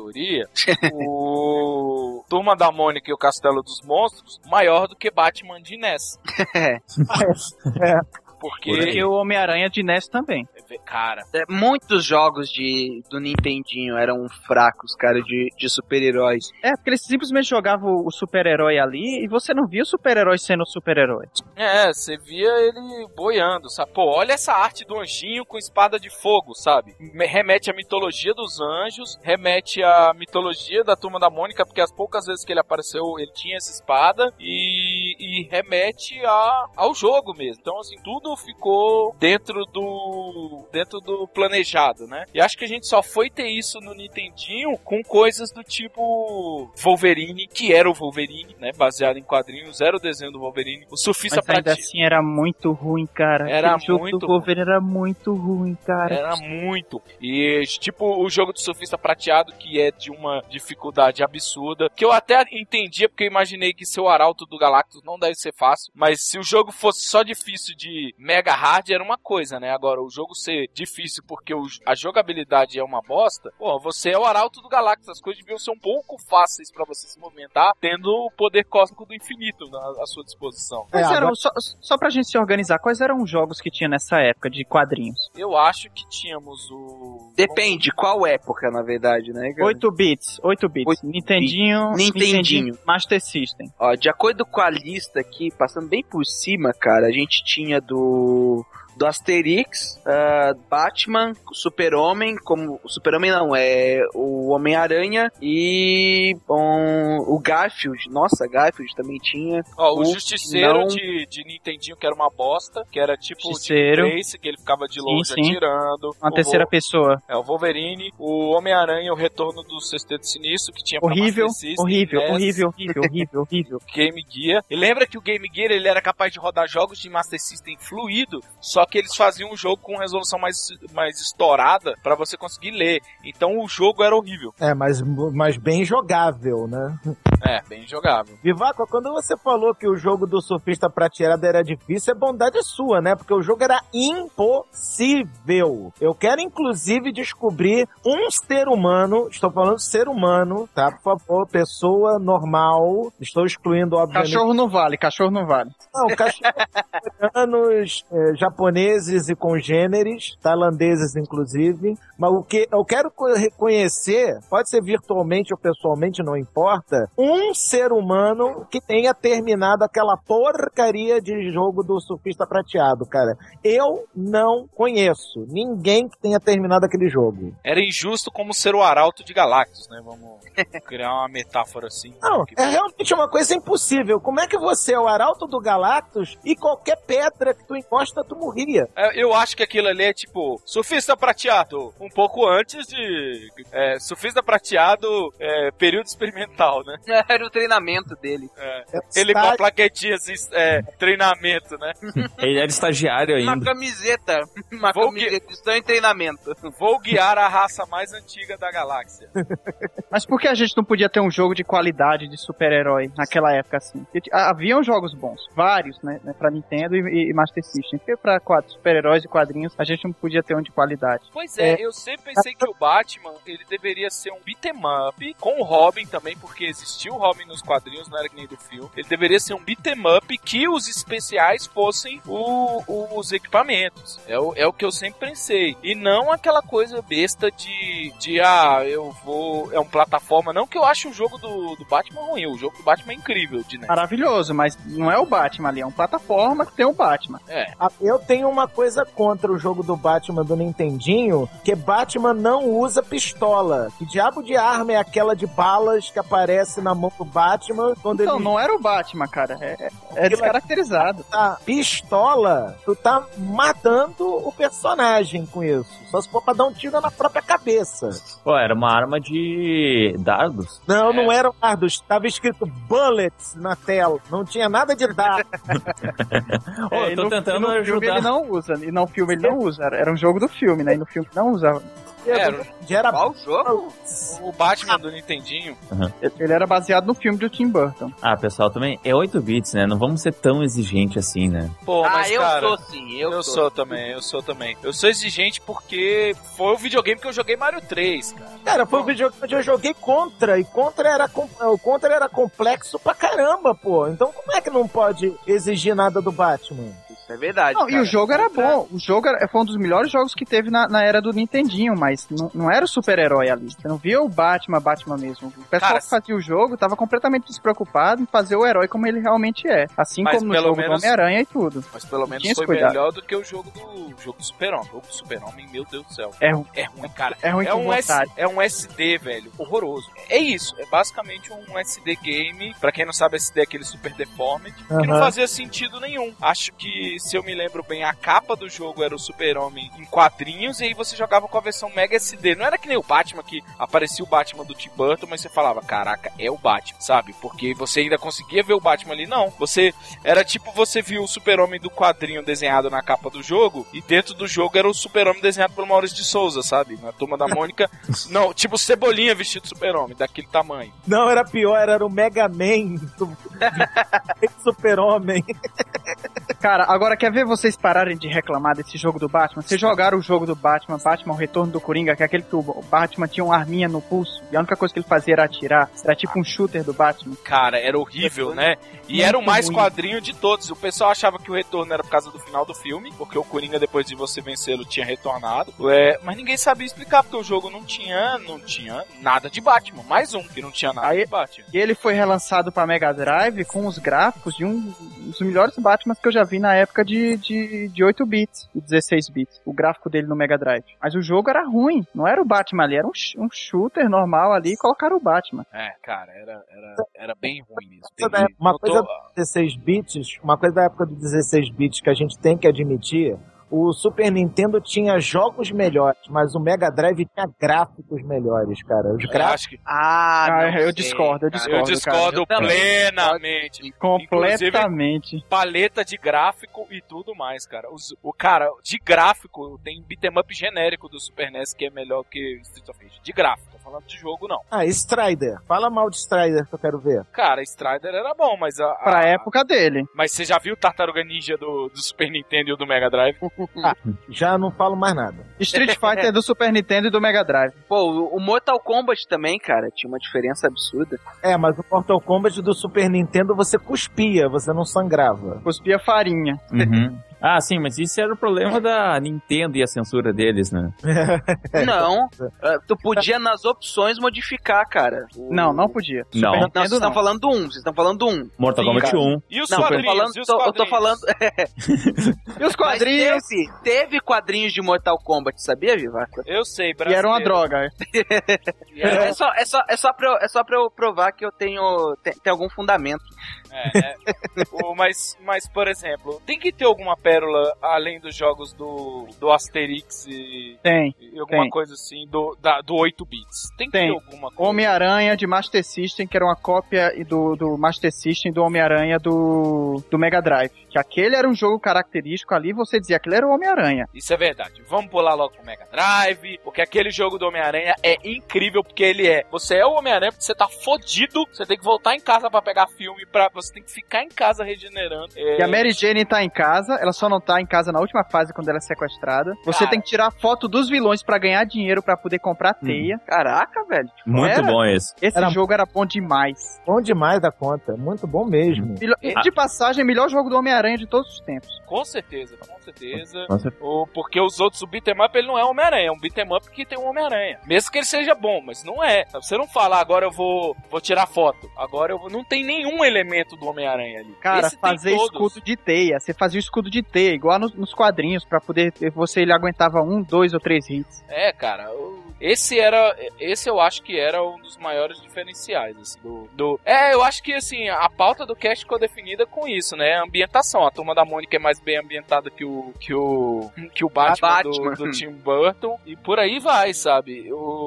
[SPEAKER 1] o Turma da Mônica e o Castelo dos Monstros, maior do que Batman de NES.
[SPEAKER 4] Porque o Homem-Aranha de NES também.
[SPEAKER 1] Cara,
[SPEAKER 2] muitos jogos do Nintendinho eram fracos, cara, de super-heróis.
[SPEAKER 4] Porque eles simplesmente jogavam o super-herói ali e você não via o super-herói sendo o super-herói.
[SPEAKER 1] Você via ele boiando, sabe? Pô, olha essa arte do anjinho com espada de fogo, sabe? Remete à mitologia dos anjos, remete à mitologia da Turma da Mônica, porque as poucas vezes que ele apareceu, ele tinha essa espada e remete ao jogo mesmo. Então, assim, tudo tudo ficou dentro do planejado, né? E acho que a gente só foi ter isso no Nintendinho com coisas do tipo Wolverine, que era o Wolverine, né? Baseado em quadrinhos, era o desenho do Wolverine. O Surfista
[SPEAKER 4] Mas ainda
[SPEAKER 1] Prateado.
[SPEAKER 4] assim era muito ruim, cara.
[SPEAKER 1] Era
[SPEAKER 4] Aquele jogo
[SPEAKER 1] muito
[SPEAKER 4] do Wolverine era muito ruim, cara.
[SPEAKER 1] Era muito. E tipo o jogo do Surfista Prateado, que é de uma dificuldade absurda, que eu até entendia, porque eu imaginei que ser o Arauto do Galactus não deve ser fácil, mas se o jogo fosse só difícil de mega hard, era uma coisa, né? Agora, o jogo ser difícil porque a jogabilidade é uma bosta, pô, você é o Arauto do Galactus, as coisas deviam ser um pouco fáceis pra você se movimentar, tendo o poder cósmico do infinito à sua disposição.
[SPEAKER 4] Quais eram, só pra gente se organizar, quais eram os jogos que tinha nessa época de quadrinhos?
[SPEAKER 1] Eu acho que tínhamos o...
[SPEAKER 2] Depende, qual época, na verdade, né?
[SPEAKER 4] 8 bits. Nintendinho. Master System.
[SPEAKER 2] Ó, de acordo com a lista aqui, passando bem por cima, cara, a gente tinha do Asterix, Batman, Super-Homem, como o Super-Homem não, é o Homem-Aranha e o Garfield. Nossa, Garfield também tinha.
[SPEAKER 1] Ó, o Justiceiro de Nintendinho, que era uma bosta, que era tipo o Trace, que ele ficava de longe atirando.
[SPEAKER 4] Uma terceira pessoa.
[SPEAKER 1] É, o Wolverine, o Homem-Aranha, o Retorno do Sexteto Sinistro, que tinha pra
[SPEAKER 4] horrível,
[SPEAKER 1] Master System,
[SPEAKER 4] horrível.
[SPEAKER 1] Game Gear. E lembra que o Game Gear, ele era capaz de rodar jogos de Master System fluido, só que eles faziam um jogo com resolução mais estourada pra você conseguir ler. Então o jogo era horrível.
[SPEAKER 3] É, mas bem jogável, né?
[SPEAKER 1] É, bem jogável.
[SPEAKER 3] Vivaco, quando você falou que o jogo do Surfista Prateado era difícil, é bondade sua, né? Porque o jogo era impossível. Eu quero, inclusive, descobrir um ser humano, estou falando ser humano, tá? Por favor, pessoa normal, estou excluindo, obviamente...
[SPEAKER 4] Cachorro não vale.
[SPEAKER 3] Não, cachorros japoneses e congêneres, tailandeses inclusive, mas o que eu quero reconhecer, pode ser virtualmente ou pessoalmente, não importa, um ser humano que tenha terminado aquela porcaria de jogo do Surfista Prateado, cara. Eu não conheço ninguém que tenha terminado aquele jogo.
[SPEAKER 1] Era injusto como ser o Arauto de Galactus, né? Vamos criar uma metáfora assim.
[SPEAKER 3] Não, é realmente uma coisa impossível. Como é que você é o Arauto do Galactus e qualquer pedra que tu encosta, tu morria?
[SPEAKER 1] Eu acho que aquilo ali é tipo Surfista Prateado, um pouco antes de Surfista Prateado, período experimental, né?
[SPEAKER 2] Era o treinamento dele.
[SPEAKER 1] Ele com a plaquetinha assim, treinamento, né?
[SPEAKER 5] Ele era estagiário ainda.
[SPEAKER 2] Uma camiseta, estou em treinamento.
[SPEAKER 1] Vou guiar a raça mais antiga da galáxia.
[SPEAKER 4] Mas por que a gente não podia ter um jogo de qualidade de super-herói naquela época assim? Haviam jogos bons, vários, né, pra Nintendo e Master System. Porque pra super-heróis e quadrinhos a gente não podia ter um de qualidade.
[SPEAKER 1] Pois eu sempre pensei que o Batman, ele deveria ser um beat'em up, com o Robin também, porque existiu o Robin nos quadrinhos, não era que nem do filme. Ele deveria ser um beat'em up que os especiais fossem os equipamentos. É o que eu sempre pensei. E não aquela coisa besta é um plataforma. Não que eu acho o jogo do Batman ruim, o jogo do Batman é incrível.
[SPEAKER 4] Maravilhoso, mas não é o Batman ali, é uma plataforma que tem o Batman.
[SPEAKER 3] Eu tenho uma coisa contra o jogo do Batman do Nintendinho, que Batman não usa pistola. Que diabo de arma é aquela de balas que aparece na mão do Batman quando
[SPEAKER 4] então,
[SPEAKER 3] ele...
[SPEAKER 4] não era o Batman, cara. É descaracterizado.
[SPEAKER 3] A pistola, tu tá matando o personagem com isso. Só se for pra dar um tiro na própria cabeça.
[SPEAKER 5] Pô, era uma arma de dardos?
[SPEAKER 3] Não eram dardos. Tava escrito bullets na tela. Não tinha nada de dardo.
[SPEAKER 5] Eu tô tentando
[SPEAKER 4] ajudar. Filme ele não usa. E no filme ele não usa. Era um jogo do filme, né? E no filme não usava.
[SPEAKER 3] Era
[SPEAKER 2] qual jogo?
[SPEAKER 1] O Batman do Nintendinho.
[SPEAKER 4] Ele era baseado no filme do Tim Burton.
[SPEAKER 5] Pessoal, também é 8 bits, né? Não vamos ser tão exigentes assim, né?
[SPEAKER 1] Pô, mas cara...
[SPEAKER 2] eu sou sim. Eu
[SPEAKER 1] sou também. Eu sou exigente porque foi o videogame que eu joguei Mario 3, cara.
[SPEAKER 3] Cara, foi o videogame que eu joguei Contra. E o Contra era complexo pra caramba, pô. Então como é que não pode exigir nada do Batman?
[SPEAKER 2] Isso é verdade.
[SPEAKER 4] Não, e o jogo era bom. O jogo foi um dos melhores jogos que teve na era do Nintendinho, mas não era o super-herói ali. Você não via o Batman mesmo. O pessoal que fazia o jogo tava completamente despreocupado em fazer o herói como ele realmente é. Assim como no jogo do Homem-Aranha e tudo.
[SPEAKER 1] Mas pelo menos foi melhor do que o jogo do Super-Homem. O jogo do Super-Homem, meu Deus do céu.
[SPEAKER 4] É ruim,
[SPEAKER 1] cara.
[SPEAKER 4] É ruim
[SPEAKER 1] é um SD, velho. Horroroso. É isso. É basicamente um SD game. Pra quem não sabe, SD é aquele Super Deformed. Que não fazia sentido nenhum. Acho que se eu me lembro bem, a capa do jogo era o Super-Homem em quadrinhos, e aí você jogava com a versão Mega SD. Não era que nem o Batman, que aparecia o Batman do Tim Burton, mas você falava, caraca, é o Batman, sabe? Porque você ainda conseguia ver o Batman ali. Não, era tipo, você viu o Super-Homem do quadrinho desenhado na capa do jogo, e dentro do jogo era o Super-Homem desenhado pelo Maurício de Souza, sabe? Na Turma da Mônica. Não, tipo Cebolinha vestido de Super-Homem, daquele tamanho.
[SPEAKER 3] Não, era pior, era o Mega Man do Super-Homem.
[SPEAKER 4] Cara, agora quer ver vocês pararem de reclamar desse jogo do Batman? Vocês jogaram o jogo do Batman, o Retorno do Coringa, que é aquele que o Batman tinha uma arminha no pulso, e a única coisa que ele fazia era atirar. Era tipo um shooter do Batman.
[SPEAKER 1] Cara, era horrível, né? E era o mais quadrinho de todos. O pessoal achava que o retorno era por causa do final do filme, porque o Coringa, depois de você vencê-lo, tinha retornado. Mas ninguém sabia explicar, porque o jogo não tinha nada de Batman. Mais um que não tinha nada de Batman.
[SPEAKER 4] E ele foi relançado pra Mega Drive com os gráficos de um dos melhores Batmans que eu já vi na época de 8 bits e 16 bits. O gráfico dele no Mega Drive. Mas o jogo era ruim. Não era o Batman ali, era um shooter normal ali e colocaram o Batman.
[SPEAKER 1] Cara, era bem ruim mesmo.
[SPEAKER 3] Uma coisa do 16 bits, uma coisa da época do 16 bits que a gente tem que admitir, o Super Nintendo tinha jogos melhores, mas o Mega Drive tinha gráficos melhores, cara. Os gráficos...
[SPEAKER 4] Eu discordo.
[SPEAKER 1] Eu discordo plenamente.
[SPEAKER 4] Completamente.
[SPEAKER 1] Inclusive, paleta de gráfico e tudo mais, cara. Cara, de gráfico, tem beat'em up genérico do Super NES que é melhor que Street of Rage. De gráfico. Falando de jogo, não.
[SPEAKER 3] Strider. Fala mal de Strider que eu quero ver.
[SPEAKER 1] Cara, Strider era bom, mas
[SPEAKER 4] pra época dele.
[SPEAKER 1] Mas você já viu o Tartaruga Ninja do Super Nintendo e o do Mega Drive?
[SPEAKER 3] Já não falo mais nada.
[SPEAKER 4] Street Fighter é do Super Nintendo e do Mega Drive.
[SPEAKER 2] Pô, o Mortal Kombat também, cara, tinha uma diferença absurda.
[SPEAKER 3] Mas o Mortal Kombat do Super Nintendo você cuspia, você não sangrava.
[SPEAKER 4] Cuspia farinha.
[SPEAKER 5] Uhum. Sim, mas isso era o problema da Nintendo e a censura deles, né?
[SPEAKER 2] Não, tu podia nas opções modificar, cara.
[SPEAKER 4] Não podia.
[SPEAKER 5] Não.
[SPEAKER 2] Vocês estão falando do 1, vocês estão falando do 1.
[SPEAKER 5] Mortal Kombat 1.
[SPEAKER 1] E os quadrinhos?
[SPEAKER 2] Eu tô falando...
[SPEAKER 4] E os quadrinhos?
[SPEAKER 2] Teve quadrinhos de Mortal Kombat, sabia, Vivaco?
[SPEAKER 1] Eu sei,
[SPEAKER 4] brasileiro. E era uma droga.
[SPEAKER 2] É só pra eu provar que eu tenho algum fundamento.
[SPEAKER 1] Mas, por exemplo, tem que ter alguma pérola além dos jogos do Asterix e alguma coisa assim do 8 bits. Tem que ter alguma coisa.
[SPEAKER 4] Homem-Aranha de Master System, que era uma cópia do Master System do Homem-Aranha do Mega Drive. Que aquele era um jogo característico ali, você dizia que aquele era o Homem-Aranha.
[SPEAKER 1] Isso é verdade. Vamos pular logo pro Mega Drive, porque aquele jogo do Homem-Aranha é incrível, porque você é o Homem-Aranha, porque você tá fodido, você tem que voltar em casa pra pegar filme, você tem que ficar em casa regenerando.
[SPEAKER 4] E a Mary Jane tá em casa, ela só não tá em casa na última fase, quando ela é sequestrada. Você tem que tirar foto dos vilões pra ganhar dinheiro pra poder comprar teia.
[SPEAKER 2] Caraca, velho.
[SPEAKER 5] Muito bom esse.
[SPEAKER 4] Esse jogo era bom demais.
[SPEAKER 3] Bom demais da conta. Muito bom mesmo.
[SPEAKER 4] De passagem, melhor jogo do Homem-Aranha de todos os tempos.
[SPEAKER 1] Com certeza. Porque os outros, o beat'em up, ele não é Homem-Aranha. É um beat'em up que tem um Homem-Aranha. Mesmo que ele seja bom, mas não é. Você não fala, agora eu vou tirar foto. Agora não tem nenhum elemento do Homem-Aranha ali.
[SPEAKER 4] Cara, fazer escudo de teia. Você fazia o escudo de teia, igual nos quadrinhos, pra poder... Ele aguentava 1, 2 ou 3 hits.
[SPEAKER 1] Cara, esse eu acho que era um dos maiores diferenciais, assim, eu acho que, assim, a pauta do cast ficou definida com isso, né? A ambientação. A Turma da Mônica é mais bem ambientada que o Batman. Do Tim Burton. E por aí vai, sabe?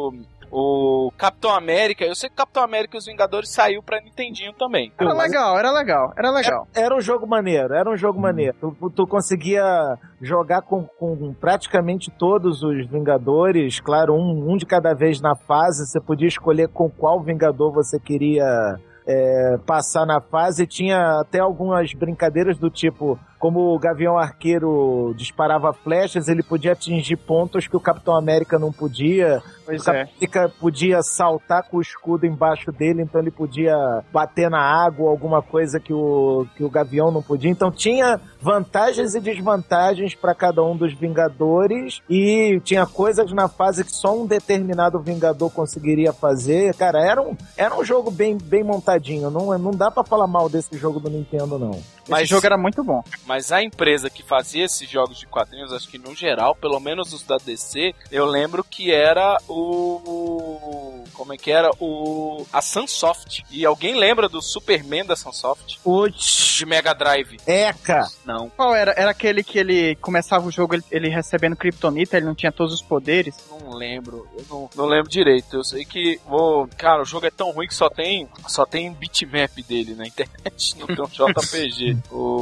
[SPEAKER 1] O Capitão América, eu sei que o Capitão América e os Vingadores saiu pra Nintendinho também.
[SPEAKER 4] Era legal.
[SPEAKER 3] Era um jogo maneiro. Tu conseguia jogar com praticamente todos os Vingadores, claro, um de cada vez na fase. Você podia escolher com qual Vingador você queria passar na fase. Tinha até algumas brincadeiras do tipo, como o Gavião Arqueiro disparava flechas, ele podia atingir pontos que o Capitão América não podia. O Capitão América podia saltar com o escudo embaixo dele, então ele podia bater na água, alguma coisa que o Gavião não podia. Então tinha vantagens e desvantagens para cada um dos Vingadores, e tinha coisas na fase que só um determinado Vingador conseguiria fazer. Cara, era um jogo bem montadinho. Não dá pra falar mal desse jogo do Nintendo, não.
[SPEAKER 4] Esse jogo era muito bom.
[SPEAKER 1] Mas a empresa que fazia esses jogos de quadrinhos, acho que no geral, pelo menos os da DC, eu lembro que era como é que era? A Sunsoft. E alguém lembra do Superman da Sunsoft?
[SPEAKER 3] Putz,
[SPEAKER 1] De Mega Drive.
[SPEAKER 3] Eca!
[SPEAKER 2] Não.
[SPEAKER 4] Qual era? Era aquele que ele começava o jogo ele recebendo kryptonita, ele não tinha todos os poderes?
[SPEAKER 1] Não lembro. Eu não lembro direito. Eu sei que... Cara, o jogo é tão ruim que só tem bitmap dele na internet. Não tem um JPG.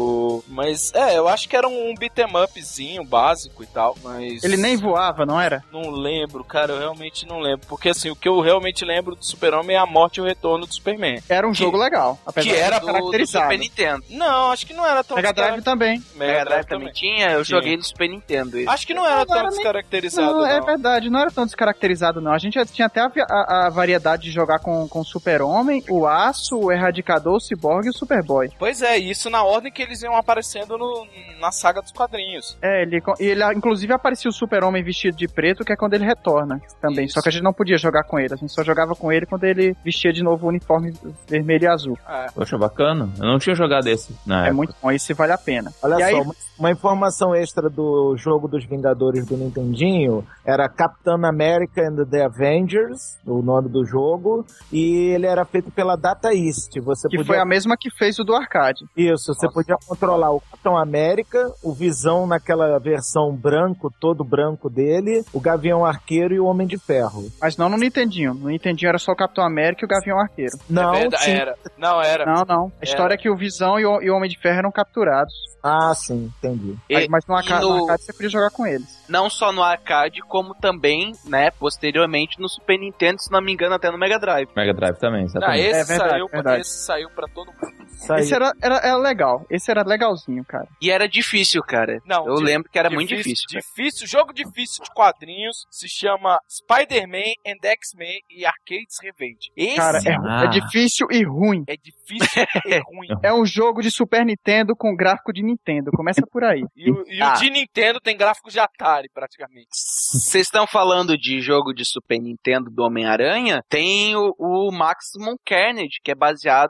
[SPEAKER 1] Mas, eu acho que era um beat'em upzinho básico e tal, mas...
[SPEAKER 4] Ele nem voava, não era?
[SPEAKER 1] Não lembro, cara, eu realmente não lembro. Porque, assim, o que eu realmente lembro do Super-Homem é a morte e o retorno do Superman.
[SPEAKER 4] Era um jogo legal, apesar
[SPEAKER 2] Que era
[SPEAKER 4] de
[SPEAKER 2] do Super Nintendo.
[SPEAKER 1] Não, acho que não era tão...
[SPEAKER 4] Mega Drive também.
[SPEAKER 2] Mega Drive também tinha, eu
[SPEAKER 1] Tinha.
[SPEAKER 2] joguei no Super Nintendo. Esse.
[SPEAKER 1] Acho que não era tão
[SPEAKER 4] era nem-
[SPEAKER 1] descaracterizado,
[SPEAKER 4] Não, é verdade, não era tão descaracterizado, não. A gente já tinha até a variedade de jogar com o Super-Homem, o Aço, o Erradicador, o Cyborg e o Superboy.
[SPEAKER 1] Pois é, isso na ordem que eles iam aparecendo na saga dos quadrinhos.
[SPEAKER 4] Ele inclusive aparecia o Super-Homem vestido de preto, que é quando ele retorna também.
[SPEAKER 1] Isso.
[SPEAKER 4] Só que a gente não podia jogar com ele, a gente só jogava com ele quando ele vestia de novo o uniforme vermelho e azul.
[SPEAKER 5] Poxa, bacana. Eu não tinha jogado esse na
[SPEAKER 4] É
[SPEAKER 5] época.
[SPEAKER 4] muito bom, esse vale a pena.
[SPEAKER 3] Olha
[SPEAKER 4] E
[SPEAKER 3] só,
[SPEAKER 4] aí-
[SPEAKER 3] uma informação extra do jogo dos Vingadores do Nintendinho era Capitão America and the Avengers, o nome do jogo, e ele era feito pela Data East. Você
[SPEAKER 4] Que
[SPEAKER 3] podia...
[SPEAKER 4] foi a mesma que fez o do arcade.
[SPEAKER 3] Isso, você podia controlar o Capitão América, o Visão naquela versão branco, todo branco dele, o Gavião Arqueiro e o Homem de Ferro.
[SPEAKER 4] Mas não no Nintendinho. No Nintendinho era só o Capitão América e o Gavião Arqueiro.
[SPEAKER 3] Não,
[SPEAKER 1] É verdade,
[SPEAKER 3] sim.
[SPEAKER 1] era. Não, era.
[SPEAKER 4] Não. A história é que o Visão e o Homem de Ferro eram capturados.
[SPEAKER 3] Ah, sim, entendi.
[SPEAKER 4] Mas no
[SPEAKER 2] e
[SPEAKER 4] arcade você podia jogar com eles.
[SPEAKER 2] Não só no arcade, como também, né, posteriormente no Super Nintendo, se não me engano, até no Mega Drive.
[SPEAKER 5] Mega Drive também,
[SPEAKER 1] Não,
[SPEAKER 5] exatamente.
[SPEAKER 1] esse,
[SPEAKER 4] verdade.
[SPEAKER 1] esse saiu pra todo mundo.
[SPEAKER 3] Isso aí.
[SPEAKER 4] Esse era legal. Esse era legalzinho, cara.
[SPEAKER 2] E era difícil, cara.
[SPEAKER 1] Não,
[SPEAKER 2] Eu lembro que era muito difícil.
[SPEAKER 1] Jogo difícil de quadrinhos se chama Spider-Man and X-Men e Arcade's Revenge. Esse
[SPEAKER 4] Cara,
[SPEAKER 5] Ah.
[SPEAKER 4] é difícil e ruim.
[SPEAKER 1] é difícil e ruim.
[SPEAKER 4] É um jogo de Super Nintendo com gráfico de Nintendo. Começa por aí.
[SPEAKER 1] E o de Nintendo tem gráficos de Atari, praticamente.
[SPEAKER 2] Vocês estão falando de jogo de Super Nintendo do Homem-Aranha? Tem o Maximum Carnage, que é baseado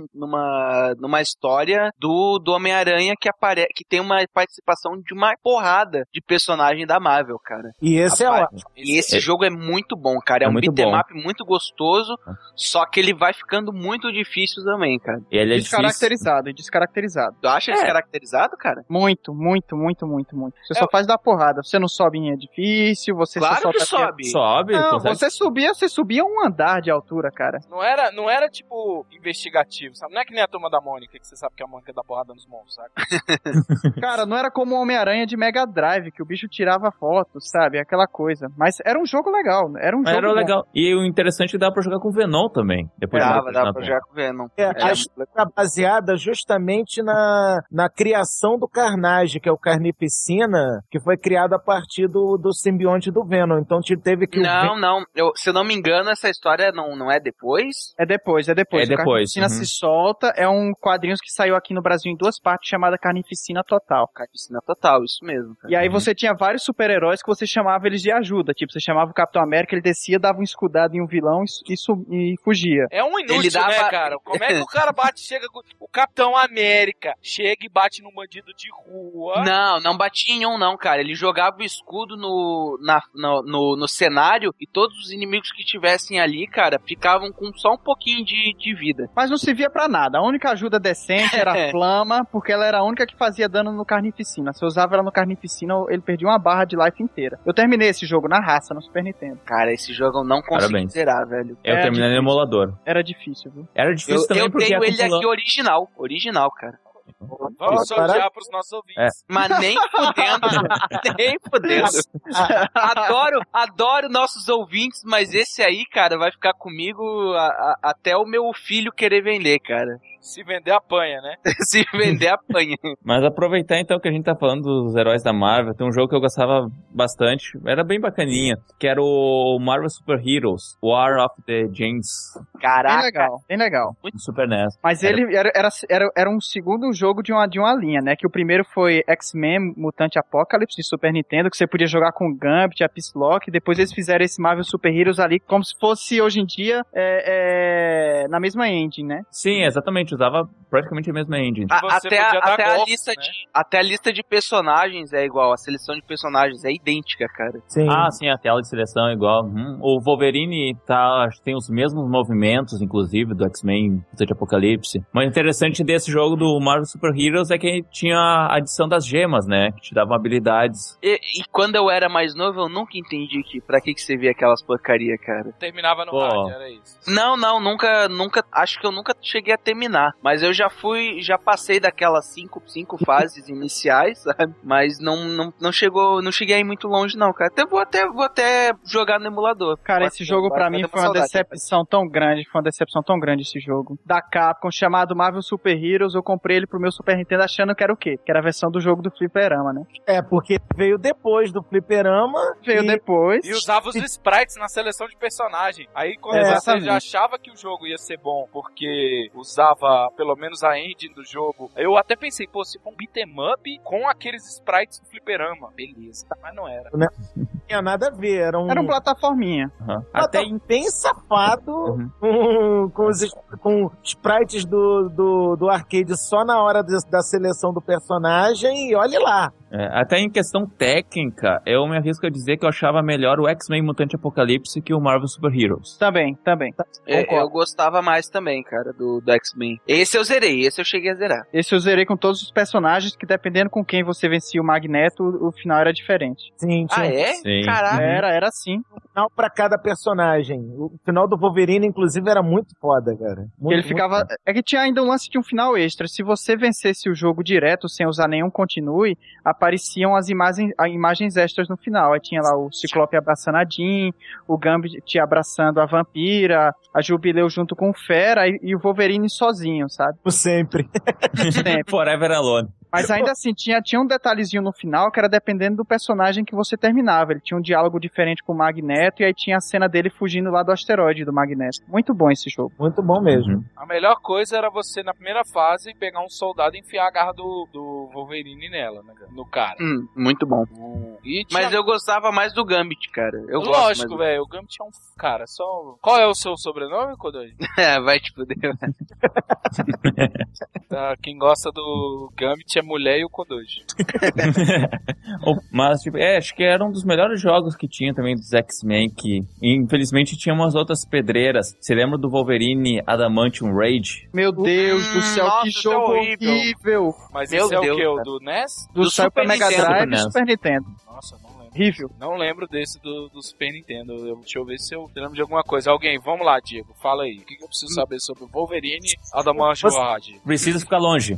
[SPEAKER 2] numa história do Homem-Aranha que tem uma participação de uma porrada de personagem da Marvel, cara.
[SPEAKER 3] E esse é
[SPEAKER 2] Rapaz,
[SPEAKER 3] ótimo.
[SPEAKER 2] E esse jogo é muito bom, cara. É
[SPEAKER 5] É
[SPEAKER 2] um
[SPEAKER 5] muito
[SPEAKER 2] beat'em
[SPEAKER 5] bom.
[SPEAKER 2] up muito gostoso, só que ele vai ficando muito difícil também, cara.
[SPEAKER 5] E ele é difícil.
[SPEAKER 4] Descaracterizado.
[SPEAKER 2] Tu acha descaracterizado, cara?
[SPEAKER 4] Muito. Você só faz dar porrada. Você não sobe em edifício, você
[SPEAKER 2] Claro
[SPEAKER 4] só
[SPEAKER 2] que
[SPEAKER 4] sobe.
[SPEAKER 2] sobe.
[SPEAKER 5] Sobe,
[SPEAKER 4] Não,
[SPEAKER 5] consegue.
[SPEAKER 4] você subia um andar de altura, cara.
[SPEAKER 1] Não era tipo investigativo, sabe? Não é que nem a Turma da Mônica, que você sabe que a Mônica dá porrada nos monstros, sabe?
[SPEAKER 4] Cara, não era como o Homem-Aranha de Mega Drive, que o bicho tirava fotos, sabe? Aquela coisa. Mas era um jogo legal. Era um
[SPEAKER 5] Mas
[SPEAKER 4] jogo
[SPEAKER 5] era
[SPEAKER 4] bom.
[SPEAKER 5] legal. E o interessante é que dá pra jogar com o Venom também. Depois
[SPEAKER 2] Dava pra jogar com o Venom.
[SPEAKER 3] A história é baseada justamente na criação do Carnage, que é o Carnificina, que foi criado a partir do simbionte do Venom. Então teve que...
[SPEAKER 2] Não. Se eu não me engano, essa história não é depois?
[SPEAKER 4] É depois.
[SPEAKER 5] É
[SPEAKER 4] O
[SPEAKER 5] depois,
[SPEAKER 4] Carnificina se solta. É um quadrinho que saiu aqui no Brasil em 2 partes, chamada Carnificina Total.
[SPEAKER 2] Carnificina Total, isso mesmo. Cara.
[SPEAKER 4] E aí você tinha vários super-heróis que você chamava eles de ajuda. Tipo, você chamava o Capitão América, ele descia, dava um escudado em um vilão e fugia.
[SPEAKER 1] É um inútil,
[SPEAKER 2] Ele dava-
[SPEAKER 1] né, cara? Como é que o cara chega com... O Capitão América chega e bate num bandido de rua.
[SPEAKER 2] Não batia em um não, cara. Ele jogava o escudo no cenário e todos os inimigos que tivessem ali, cara, ficavam com só um pouquinho de vida.
[SPEAKER 4] Mas não servia pra nada. A única ajuda decente era a Flama, porque ela era a única que fazia dano no Carnificina. Se eu usava ela no Carnificina, ele perdia uma barra de life inteira. Eu terminei esse jogo na raça, no Super Nintendo.
[SPEAKER 2] Cara, esse jogo eu não consegui
[SPEAKER 5] Parabéns.
[SPEAKER 2] zerar, velho.
[SPEAKER 5] Eu terminei no
[SPEAKER 4] difícil.
[SPEAKER 5] emulador.
[SPEAKER 4] Era difícil, viu?
[SPEAKER 5] Era difícil também
[SPEAKER 2] Eu
[SPEAKER 5] porque
[SPEAKER 2] tenho
[SPEAKER 5] ia
[SPEAKER 2] ele
[SPEAKER 5] acumulando.
[SPEAKER 2] aqui original, cara.
[SPEAKER 1] Vamos sortear pros nossos ouvintes.
[SPEAKER 2] Mas nem fudendo, nem fudendo. Adoro nossos ouvintes, mas esse aí, cara, vai ficar comigo até o meu filho querer vender, cara.
[SPEAKER 1] Se vender, apanha, né?
[SPEAKER 2] Se vender, apanha.
[SPEAKER 5] Mas aproveitar então que a gente tá falando dos heróis da Marvel, tem um jogo que eu gostava bastante, era bem bacaninha, que era o Marvel Super Heroes, War of the Giants,
[SPEAKER 2] Caraca.
[SPEAKER 4] Bem legal.
[SPEAKER 5] no Super NES.
[SPEAKER 4] Mas ele era um segundo jogo de uma linha, né? Que o primeiro foi X-Men Mutante Apocalypse de Super Nintendo, que você podia jogar com o Gambit, a Psylocke. Depois eles fizeram esse Marvel Super Heroes ali, como se fosse hoje em dia na mesma engine, né?
[SPEAKER 5] Sim, exatamente. usava praticamente a mesma engine.
[SPEAKER 1] Você podia dar golpes, né?
[SPEAKER 2] Até a lista de personagens é igual, a seleção de personagens é idêntica, cara.
[SPEAKER 3] Sim.
[SPEAKER 5] Ah, sim, a tela de seleção é igual. O Wolverine tem os mesmos movimentos, inclusive, do X-Men de Apocalipse. Mas o interessante desse jogo do Marvel Super Heroes é que tinha a adição das gemas, né? Que te davam habilidades.
[SPEAKER 2] E quando eu era mais novo, eu nunca entendi pra que você via aquelas porcaria, cara.
[SPEAKER 1] Terminava no hard, era isso.
[SPEAKER 2] Não, nunca, acho que eu nunca cheguei a terminar. Mas eu já passei daquelas cinco fases iniciais, sabe? Mas não cheguei aí muito longe não, cara. Vou até jogar no emulador.
[SPEAKER 4] Cara, esse jogo pra mim foi uma decepção tão grande esse jogo. Da Capcom, chamado Marvel Super Heroes, eu comprei ele pro meu Super Nintendo achando que era o quê? Que era a versão do jogo do Fliperama, né?
[SPEAKER 3] Porque veio depois do Fliperama.
[SPEAKER 4] Depois.
[SPEAKER 1] E usava os sprites na seleção de personagem. Aí quando você já achava que o jogo ia ser bom, porque usava pelo menos a engine do jogo, eu até pensei, se for um beat'em up com aqueles sprites do Fliperama, beleza. Mas não era.
[SPEAKER 3] Não tinha nada a ver, era um
[SPEAKER 4] plataforminha.
[SPEAKER 5] Até
[SPEAKER 3] bem safado, com sprites do arcade só na hora da seleção do personagem, e olhe lá.
[SPEAKER 5] Até em questão técnica, eu me arrisco a dizer que eu achava melhor o X-Men Mutante Apocalipse que o Marvel Super Heroes.
[SPEAKER 4] Também.
[SPEAKER 2] Eu gostava mais também, cara, do X-Men. Esse eu zerei, esse eu cheguei a zerar.
[SPEAKER 4] Esse eu zerei com todos os personagens, que dependendo com quem você vencia o Magneto, o final era diferente.
[SPEAKER 3] Sim, tinha.
[SPEAKER 2] Ah, é?
[SPEAKER 5] Sim.
[SPEAKER 2] Caraca.
[SPEAKER 4] Era sim.
[SPEAKER 3] Final pra cada personagem. O final do Wolverine, inclusive, era muito foda, cara.
[SPEAKER 4] Ele ficava... É que tinha ainda um lance de um final extra. Se você vencesse o jogo direto, sem usar nenhum continue, apareciam as imagens extras no final. Aí tinha lá o Ciclope abraçando a Jean, o Gambit abraçando a Vampira, a Jubileu junto com o Fera e o Wolverine sozinho, sabe?
[SPEAKER 3] Sempre.
[SPEAKER 5] Forever Alone.
[SPEAKER 4] Mas ainda assim, tinha um detalhezinho no final que era dependendo do personagem que você terminava. Ele tinha um diálogo diferente com o Magneto e aí tinha a cena dele fugindo lá do asteroide do Magneto. Muito bom esse jogo.
[SPEAKER 3] Muito bom mesmo.
[SPEAKER 1] A melhor coisa era você, na primeira fase, pegar um soldado e enfiar a garra do Wolverine nela, né, no cara.
[SPEAKER 2] Muito bom. Mas
[SPEAKER 1] eu
[SPEAKER 2] eu gostava mais do Gambit, cara.
[SPEAKER 1] Lógico, velho. O Gambit é um cara só... Qual é o seu sobrenome, Kodoji?
[SPEAKER 2] Vai te fuder.
[SPEAKER 1] Tá, quem gosta do Gambit é mulher e o Kodoji.
[SPEAKER 5] Mas, acho que era um dos melhores jogos que tinha também dos X-Men, que infelizmente tinha umas outras pedreiras. Você lembra do Wolverine Adamantium Rage?
[SPEAKER 4] Meu Deus do céu,
[SPEAKER 2] nossa,
[SPEAKER 4] que jogo horrível.
[SPEAKER 1] Mas
[SPEAKER 2] Meu
[SPEAKER 1] esse é
[SPEAKER 2] Deus,
[SPEAKER 1] o quê? O
[SPEAKER 2] cara.
[SPEAKER 1] do NES?
[SPEAKER 4] Do Super Mega
[SPEAKER 2] Nintendo,
[SPEAKER 4] Drive
[SPEAKER 5] né?
[SPEAKER 4] e Super Nintendo.
[SPEAKER 1] Nossa, não lembro.
[SPEAKER 4] Horrível.
[SPEAKER 1] Não lembro desse do Super Nintendo. Deixa eu ver se eu lembro de alguma coisa. Alguém, vamos lá, Diego, fala aí. O que eu preciso saber sobre o Wolverine Adamantium Rage?
[SPEAKER 5] Precisa ficar longe.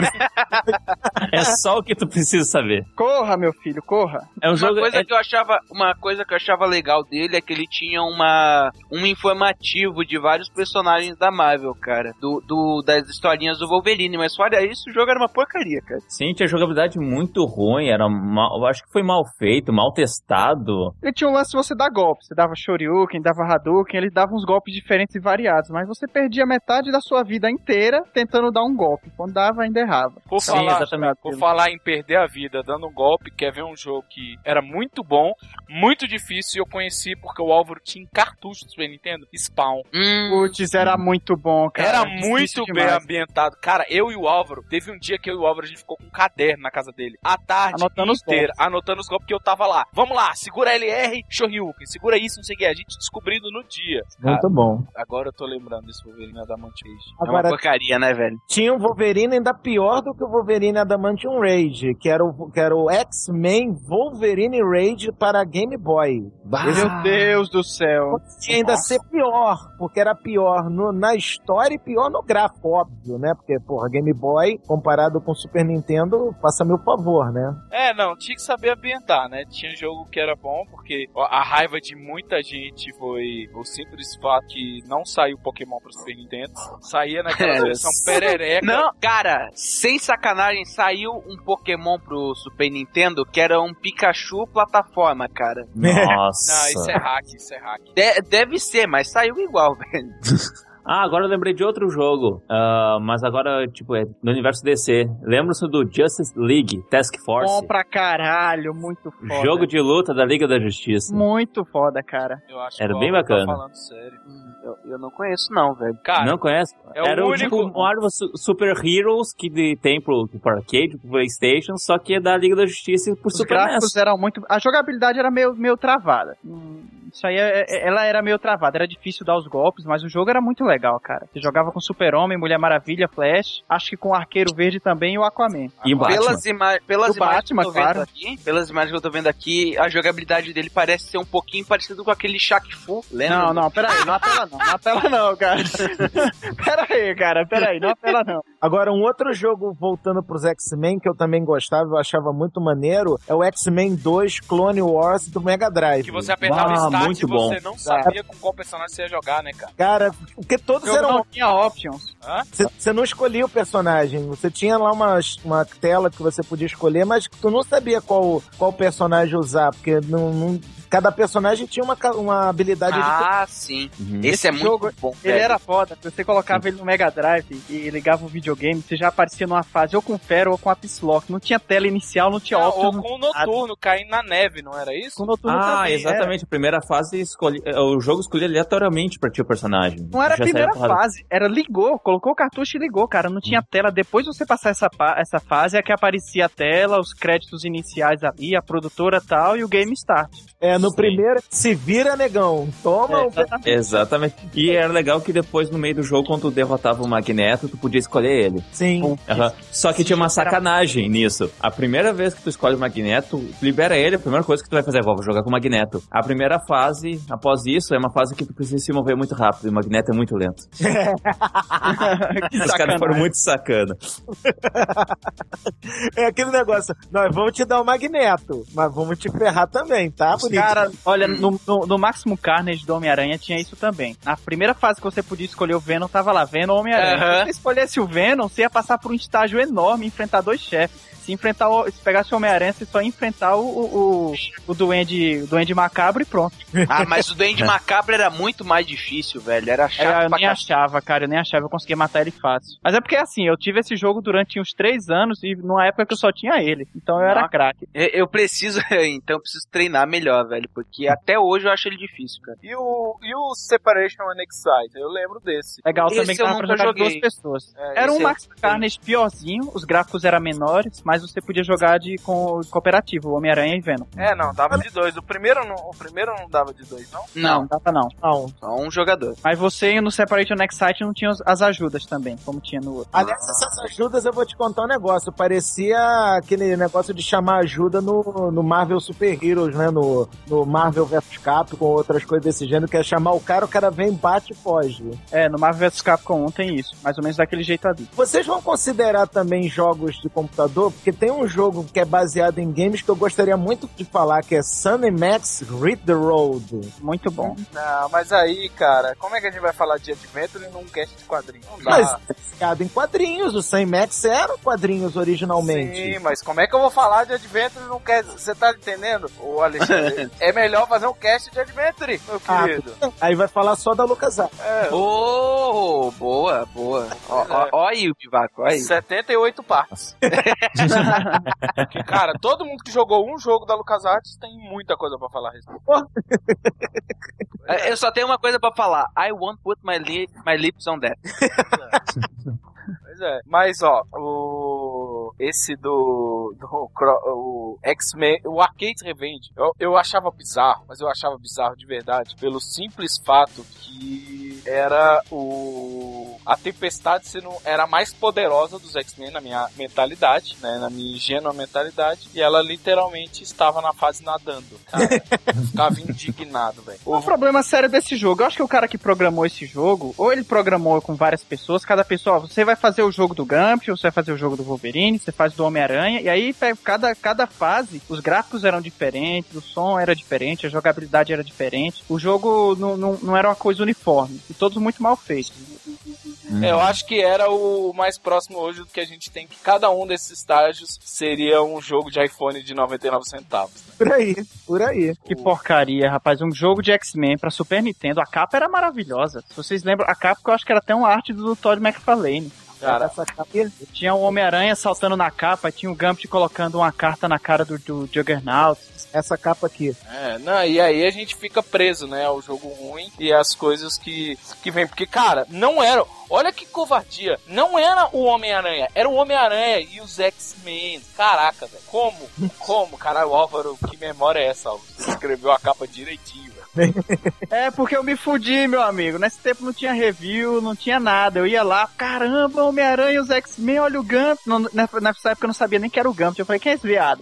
[SPEAKER 5] É só o que tu precisa saber.
[SPEAKER 4] Corra, meu filho, corra.
[SPEAKER 5] É um jogo...
[SPEAKER 2] Uma coisa que eu achava legal dele é que ele tinha um informativo de vários personagens da Marvel, cara. Das historinhas do Wolverine. Mas fora isso, o jogo era uma porcaria, cara.
[SPEAKER 5] Sim, tinha jogabilidade muito ruim, eu acho que foi mal feito, mal testado.
[SPEAKER 4] Ele tinha um lance de você dar golpes. Você dava Shoryuken, dava Hadouken, ele dava uns golpes diferentes e variados, mas você perdia metade da sua vida inteira tentando dar um golpe. Quando dava, ainda errava.
[SPEAKER 1] Por
[SPEAKER 5] exatamente.
[SPEAKER 1] falar em perder a vida dando um golpe, quer ver um jogo que era muito bom, muito difícil, e eu conheci porque o Álvaro tinha em cartucho do Super Nintendo, Spawn.
[SPEAKER 4] Putz, era muito bom, cara.
[SPEAKER 1] Era
[SPEAKER 4] Difícil
[SPEAKER 1] muito bem
[SPEAKER 4] demais.
[SPEAKER 1] ambientado. Cara, eu e o Álvaro, teve um dia que eu e o Álvaro, a gente ficou com um caderno na casa dele, a tarde
[SPEAKER 4] Anotando os
[SPEAKER 1] inteira,
[SPEAKER 4] golpes.
[SPEAKER 1] anotando os golpes, que eu tava lá. Vamos lá, segura LR, Shoryuken, segura isso, não sei o que. A gente descobrindo no dia.
[SPEAKER 3] Muito bom.
[SPEAKER 1] Agora eu tô lembrando desse Wolverine Adamantium Rage.
[SPEAKER 2] É uma
[SPEAKER 3] Agora,
[SPEAKER 2] porcaria, né, velho?
[SPEAKER 3] tinha um Wolverine ainda pior do que o Wolverine Adamantium Rage, que era o X-Men Wolverine Rage para Game Boy.
[SPEAKER 4] Meu Deus do céu.
[SPEAKER 3] Tinha ainda ser pior, porque era pior na história e pior no gráfico, óbvio, né? Porque, porra, Game Boy, comparado com Super Nintendo, faça meu favor, né?
[SPEAKER 1] Não, tinha que saber ambientar, né? Tinha jogo que era bom, porque a raiva de muita gente foi o simples fato que não saiu Pokémon pro Super Nintendo. Saía naquela versão perereca.
[SPEAKER 2] Não, cara, sem sacanagem, saiu um Pokémon pro Super Nintendo que era um Pikachu plataforma, cara.
[SPEAKER 5] Nossa.
[SPEAKER 1] Não, isso é hack, isso é hack.
[SPEAKER 2] Deve ser, mas saiu igual, velho.
[SPEAKER 5] Agora eu lembrei de outro jogo, mas agora, no universo DC. Lembra-se do Justice League Task Force?
[SPEAKER 4] Bom pra caralho, muito foda.
[SPEAKER 5] Jogo de luta da Liga da Justiça.
[SPEAKER 4] Muito foda, cara.
[SPEAKER 1] Eu acho
[SPEAKER 5] Era
[SPEAKER 1] que o
[SPEAKER 5] bem
[SPEAKER 1] Álvaro
[SPEAKER 5] bacana.
[SPEAKER 1] Tá falando sério.
[SPEAKER 2] Eu não conheço não, velho.
[SPEAKER 1] Cara,
[SPEAKER 5] Não conhece?
[SPEAKER 1] é
[SPEAKER 5] Era
[SPEAKER 1] o
[SPEAKER 5] o
[SPEAKER 1] único...
[SPEAKER 5] tipo Marvel Super Heroes que tem pro arcade, pro PlayStation, só que é da Liga da Justiça e pro
[SPEAKER 4] Os
[SPEAKER 5] Super
[SPEAKER 4] gráficos
[SPEAKER 5] NES.
[SPEAKER 4] eram muito... A jogabilidade era meio travada. Isso aí, ela era meio travada. Era difícil dar os golpes, mas o jogo era muito legal, cara. Você jogava com Super-Homem, Mulher Maravilha, Flash, acho que com o Arqueiro Verde também e o Aquaman.
[SPEAKER 5] E o Batman.
[SPEAKER 2] Pelas
[SPEAKER 4] O Batman, claro.
[SPEAKER 2] Pelas imagens que eu tô vendo aqui, a jogabilidade dele parece ser um pouquinho parecido com aquele Shaq Fu, lembra?
[SPEAKER 4] Não, peraí, não apela não. Não apela não, cara. Peraí, não apela não.
[SPEAKER 3] Agora, um outro jogo, voltando pros X-Men, que eu também gostava, eu achava muito maneiro, é o X-Men 2 Clone Wars do Mega Drive.
[SPEAKER 1] Que você apertava start
[SPEAKER 5] muito
[SPEAKER 1] e
[SPEAKER 5] bom.
[SPEAKER 1] você não sabia com qual personagem você ia jogar, né, cara?
[SPEAKER 3] Cara, porque todos
[SPEAKER 4] O jogo
[SPEAKER 3] eram...
[SPEAKER 4] não tinha options.
[SPEAKER 3] Você não escolhia o personagem, você tinha lá uma tela que você podia escolher, mas tu não sabia qual personagem usar, porque cada personagem tinha uma habilidade diferente.
[SPEAKER 2] Sim.
[SPEAKER 5] Uhum.
[SPEAKER 2] Esse é muito
[SPEAKER 4] jogo,
[SPEAKER 2] bom,
[SPEAKER 4] Ele
[SPEAKER 2] velho.
[SPEAKER 4] era foda, você colocava ele no Mega Drive e ligava o videogame, você já aparecia numa fase ou com o Fero ou com a Psylocke. Não tinha tela inicial, não tinha options.
[SPEAKER 1] Ou com o Noturno caindo na neve, não era isso?
[SPEAKER 4] Com o Noturno também,
[SPEAKER 5] Exatamente. A primeira fase, o jogo escolhia aleatoriamente pra ti o personagem.
[SPEAKER 4] Não era a
[SPEAKER 5] Já
[SPEAKER 4] primeira
[SPEAKER 5] saía porrada.
[SPEAKER 4] fase, era ligou, colocou o cartucho e ligou, cara, não tinha tela. Depois de você passar essa fase, é que aparecia a tela, os créditos iniciais ali, a produtora e tal, e o game start.
[SPEAKER 3] No
[SPEAKER 5] Sim.
[SPEAKER 3] primeiro, se vira, negão. Toma
[SPEAKER 5] Exatamente. E era legal que depois, no meio do jogo, quando tu derrotava o Magneto, tu podia escolher ele.
[SPEAKER 3] Sim.
[SPEAKER 5] Uhum. Só que tinha uma sacanagem nisso. A primeira vez que tu escolhe o Magneto, tu libera ele, a primeira coisa que tu vai fazer é, vou jogar com o Magneto. A primeira fase, após isso, é uma fase que tu precisa se mover muito rápido, e o Magneto é muito lento. Os caras foram muito sacana.
[SPEAKER 3] É aquele negócio, nós vamos te dar o Magneto, mas vamos te ferrar também, tá? Bonito.
[SPEAKER 4] Cara, olha, no Maximum Carnage do Homem-Aranha tinha isso também. Na primeira fase que você podia escolher o Venom, tava lá, Venom ou Homem-Aranha. Se você escolhesse o Venom, você ia passar por um estágio enorme e enfrentar dois chefes. Se pegasse o Homem-Aranha, você só ia enfrentar o Duende Macabro e pronto.
[SPEAKER 2] Mas o Duende Macabro era muito mais difícil, velho. Era chato
[SPEAKER 4] Eu nem achava, cara, eu conseguia matar ele fácil. Mas é porque assim, eu tive esse jogo durante uns 3 anos e numa época que eu só tinha ele. Então eu era craque.
[SPEAKER 2] Eu preciso treinar melhor, velho, porque até hoje eu acho ele difícil, cara.
[SPEAKER 1] E o Separation and Excite? Eu lembro desse.
[SPEAKER 4] Legal
[SPEAKER 2] Esse
[SPEAKER 4] também que
[SPEAKER 2] eu
[SPEAKER 4] dava pra
[SPEAKER 2] nunca
[SPEAKER 4] jogar de
[SPEAKER 2] joguei.
[SPEAKER 4] 2 pessoas.
[SPEAKER 2] É,
[SPEAKER 4] Era um
[SPEAKER 2] esse eu
[SPEAKER 4] Max Carnage piorzinho, os gráficos eram menores, mas você podia jogar com cooperativo, Homem-Aranha e Venom.
[SPEAKER 1] Não, dava de 2. O primeiro não dava de 2, não?
[SPEAKER 4] Não, dava não.
[SPEAKER 2] Só um jogador.
[SPEAKER 4] Mas você no Separation Next Site não tinha as ajudas também, como tinha no outro.
[SPEAKER 3] Aliás, essas ajudas eu vou te contar um negócio. Parecia aquele negócio de chamar ajuda no Marvel Super Heroes, né? No Marvel vs Capcom, outras coisas desse gênero, que é chamar o cara vem, bate e foge.
[SPEAKER 4] No Marvel vs Capcom 1 tem isso, mais ou menos daquele jeito ali.
[SPEAKER 3] Vocês vão considerar também jogos de computador? Porque tem um jogo que é baseado em games que eu gostaria muito de falar, que é Sun Max Hit the Road.
[SPEAKER 4] Muito bom.
[SPEAKER 1] Não, mas aí, cara, como é que a gente vai falar de Adventure num cast de quadrinhos? Não dá.
[SPEAKER 3] Mas é baseado em quadrinhos, o Sun Max eram quadrinhos originalmente.
[SPEAKER 1] Sim, mas como é que eu vou falar de Adventure num cast? Você tá entendendo, ô Alexandre? É melhor fazer um cast de Adventure, meu querido.
[SPEAKER 3] Aí vai falar só da LucasArts.
[SPEAKER 2] Boa. Ó aí o Pivaco, ó aí.
[SPEAKER 1] 78 partes. Que, cara, todo mundo que jogou um jogo da LucasArts tem muita coisa pra falar a respeito.
[SPEAKER 2] Eu só tenho uma coisa pra falar. I won't put my lips on that.
[SPEAKER 1] Pois é. Mas, ó, esse do o X-Men, o Arcade Revenge, eu achava bizarro, mas eu achava bizarro de verdade, pelo simples fato que era a Tempestade era a mais poderosa dos X-Men na minha mentalidade, né, na minha ingênua mentalidade, e ela literalmente estava na fase nadando, cara. Eu ficava indignado, velho.
[SPEAKER 4] O problema sério desse jogo, eu acho que o cara que programou esse jogo, ou ele programou com várias pessoas, cada pessoa, você vai fazer o jogo do Gump, ou você vai fazer o jogo do Wolverine, você faz do Homem-Aranha, e aí cada fase, os gráficos eram diferentes, o som era diferente, a jogabilidade era diferente, o jogo não era uma coisa uniforme, e todos muito mal feitos.
[SPEAKER 1] Eu acho que era o mais próximo hoje do que a gente tem, que cada um desses estágios seria um jogo de iPhone de 99 centavos. Né?
[SPEAKER 3] Por aí.
[SPEAKER 4] Que porcaria, rapaz. Um jogo de X-Men pra Super Nintendo. A capa era maravilhosa. Se vocês lembram, a capa que eu acho que era até uma arte do Todd McFarlane.
[SPEAKER 1] Cara,
[SPEAKER 3] Essa capa aqui.
[SPEAKER 4] Tinha o Homem-Aranha saltando na capa, tinha o Gambit colocando uma carta na cara do Juggernaut.
[SPEAKER 3] Essa capa aqui.
[SPEAKER 1] não, e aí a gente fica preso, né, ao jogo ruim e às coisas que vem. Porque, cara, não era... Olha que covardia. Não era o Homem-Aranha, era o Homem-Aranha e os X-Men. Caraca, velho. Como? Caralho, Álvaro, que memória é essa, Álvaro? Você escreveu a capa direitinho, velho.
[SPEAKER 4] É, porque eu me fudi, meu amigo. Nesse tempo não tinha review, não tinha nada. Eu ia lá, caramba, Homem-Aranha e os X-Men, olha o Gambit. Nessa época eu não sabia nem que era o Gambit. Eu falei, quem é esse viado?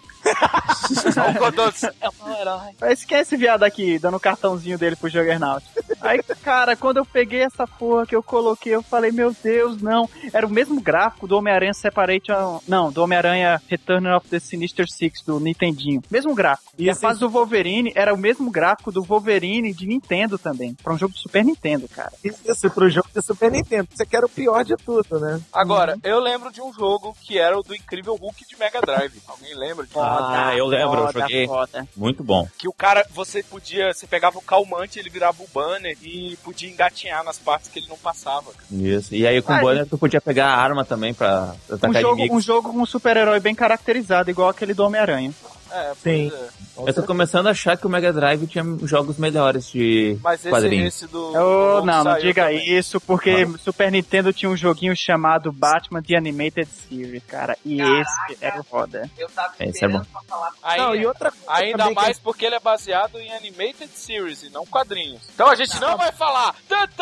[SPEAKER 1] É um herói.
[SPEAKER 4] Esse quem é esse viado aqui, dando o cartãozinho dele pro Juggernaut? Aí, cara, quando eu peguei essa porra que eu coloquei, eu falei, meu Deus, não. Era o mesmo gráfico do Homem-Aranha Separation... Não, do Homem-Aranha Return of the Sinister Six, do Nintendinho. Mesmo gráfico. E a fase do Wolverine era o mesmo gráfico do Wolverine de Nintendo também. Pra um jogo de Super Nintendo, cara.
[SPEAKER 3] Isso, pro jogo de Super Nintendo. Você quer o pior de tudo, né?
[SPEAKER 1] Agora, eu lembro de um jogo que era o do Incrível Hulk de Mega Drive. Alguém lembra?
[SPEAKER 5] Eu lembro, eu
[SPEAKER 4] Foda,
[SPEAKER 5] joguei.
[SPEAKER 4] foda.
[SPEAKER 5] Muito bom.
[SPEAKER 1] Que o cara, você pegava o calmante, ele virava o banner e podia engatinhar nas partes que ele não passava. Cara.
[SPEAKER 5] Isso. E aí com o banner tu podia pegar a arma também pra atacar inimigos.
[SPEAKER 4] Um jogo com um super-herói bem caracterizado, igual aquele do Homem-Aranha.
[SPEAKER 3] Sim.
[SPEAKER 5] Eu tô começando a achar que o Mega Drive tinha jogos melhores de quadrinhos.
[SPEAKER 1] Esse do...
[SPEAKER 4] Não diga isso, porque Super Nintendo tinha um joguinho chamado Batman The Animated Series, cara. E esse era o foda.
[SPEAKER 2] Eu tava
[SPEAKER 5] Esse é bom.
[SPEAKER 2] pra falar.
[SPEAKER 3] E outra coisa
[SPEAKER 1] Ainda
[SPEAKER 3] também
[SPEAKER 1] mais porque ele é baseado em Animated Series e não quadrinhos. Então a gente não vai falar.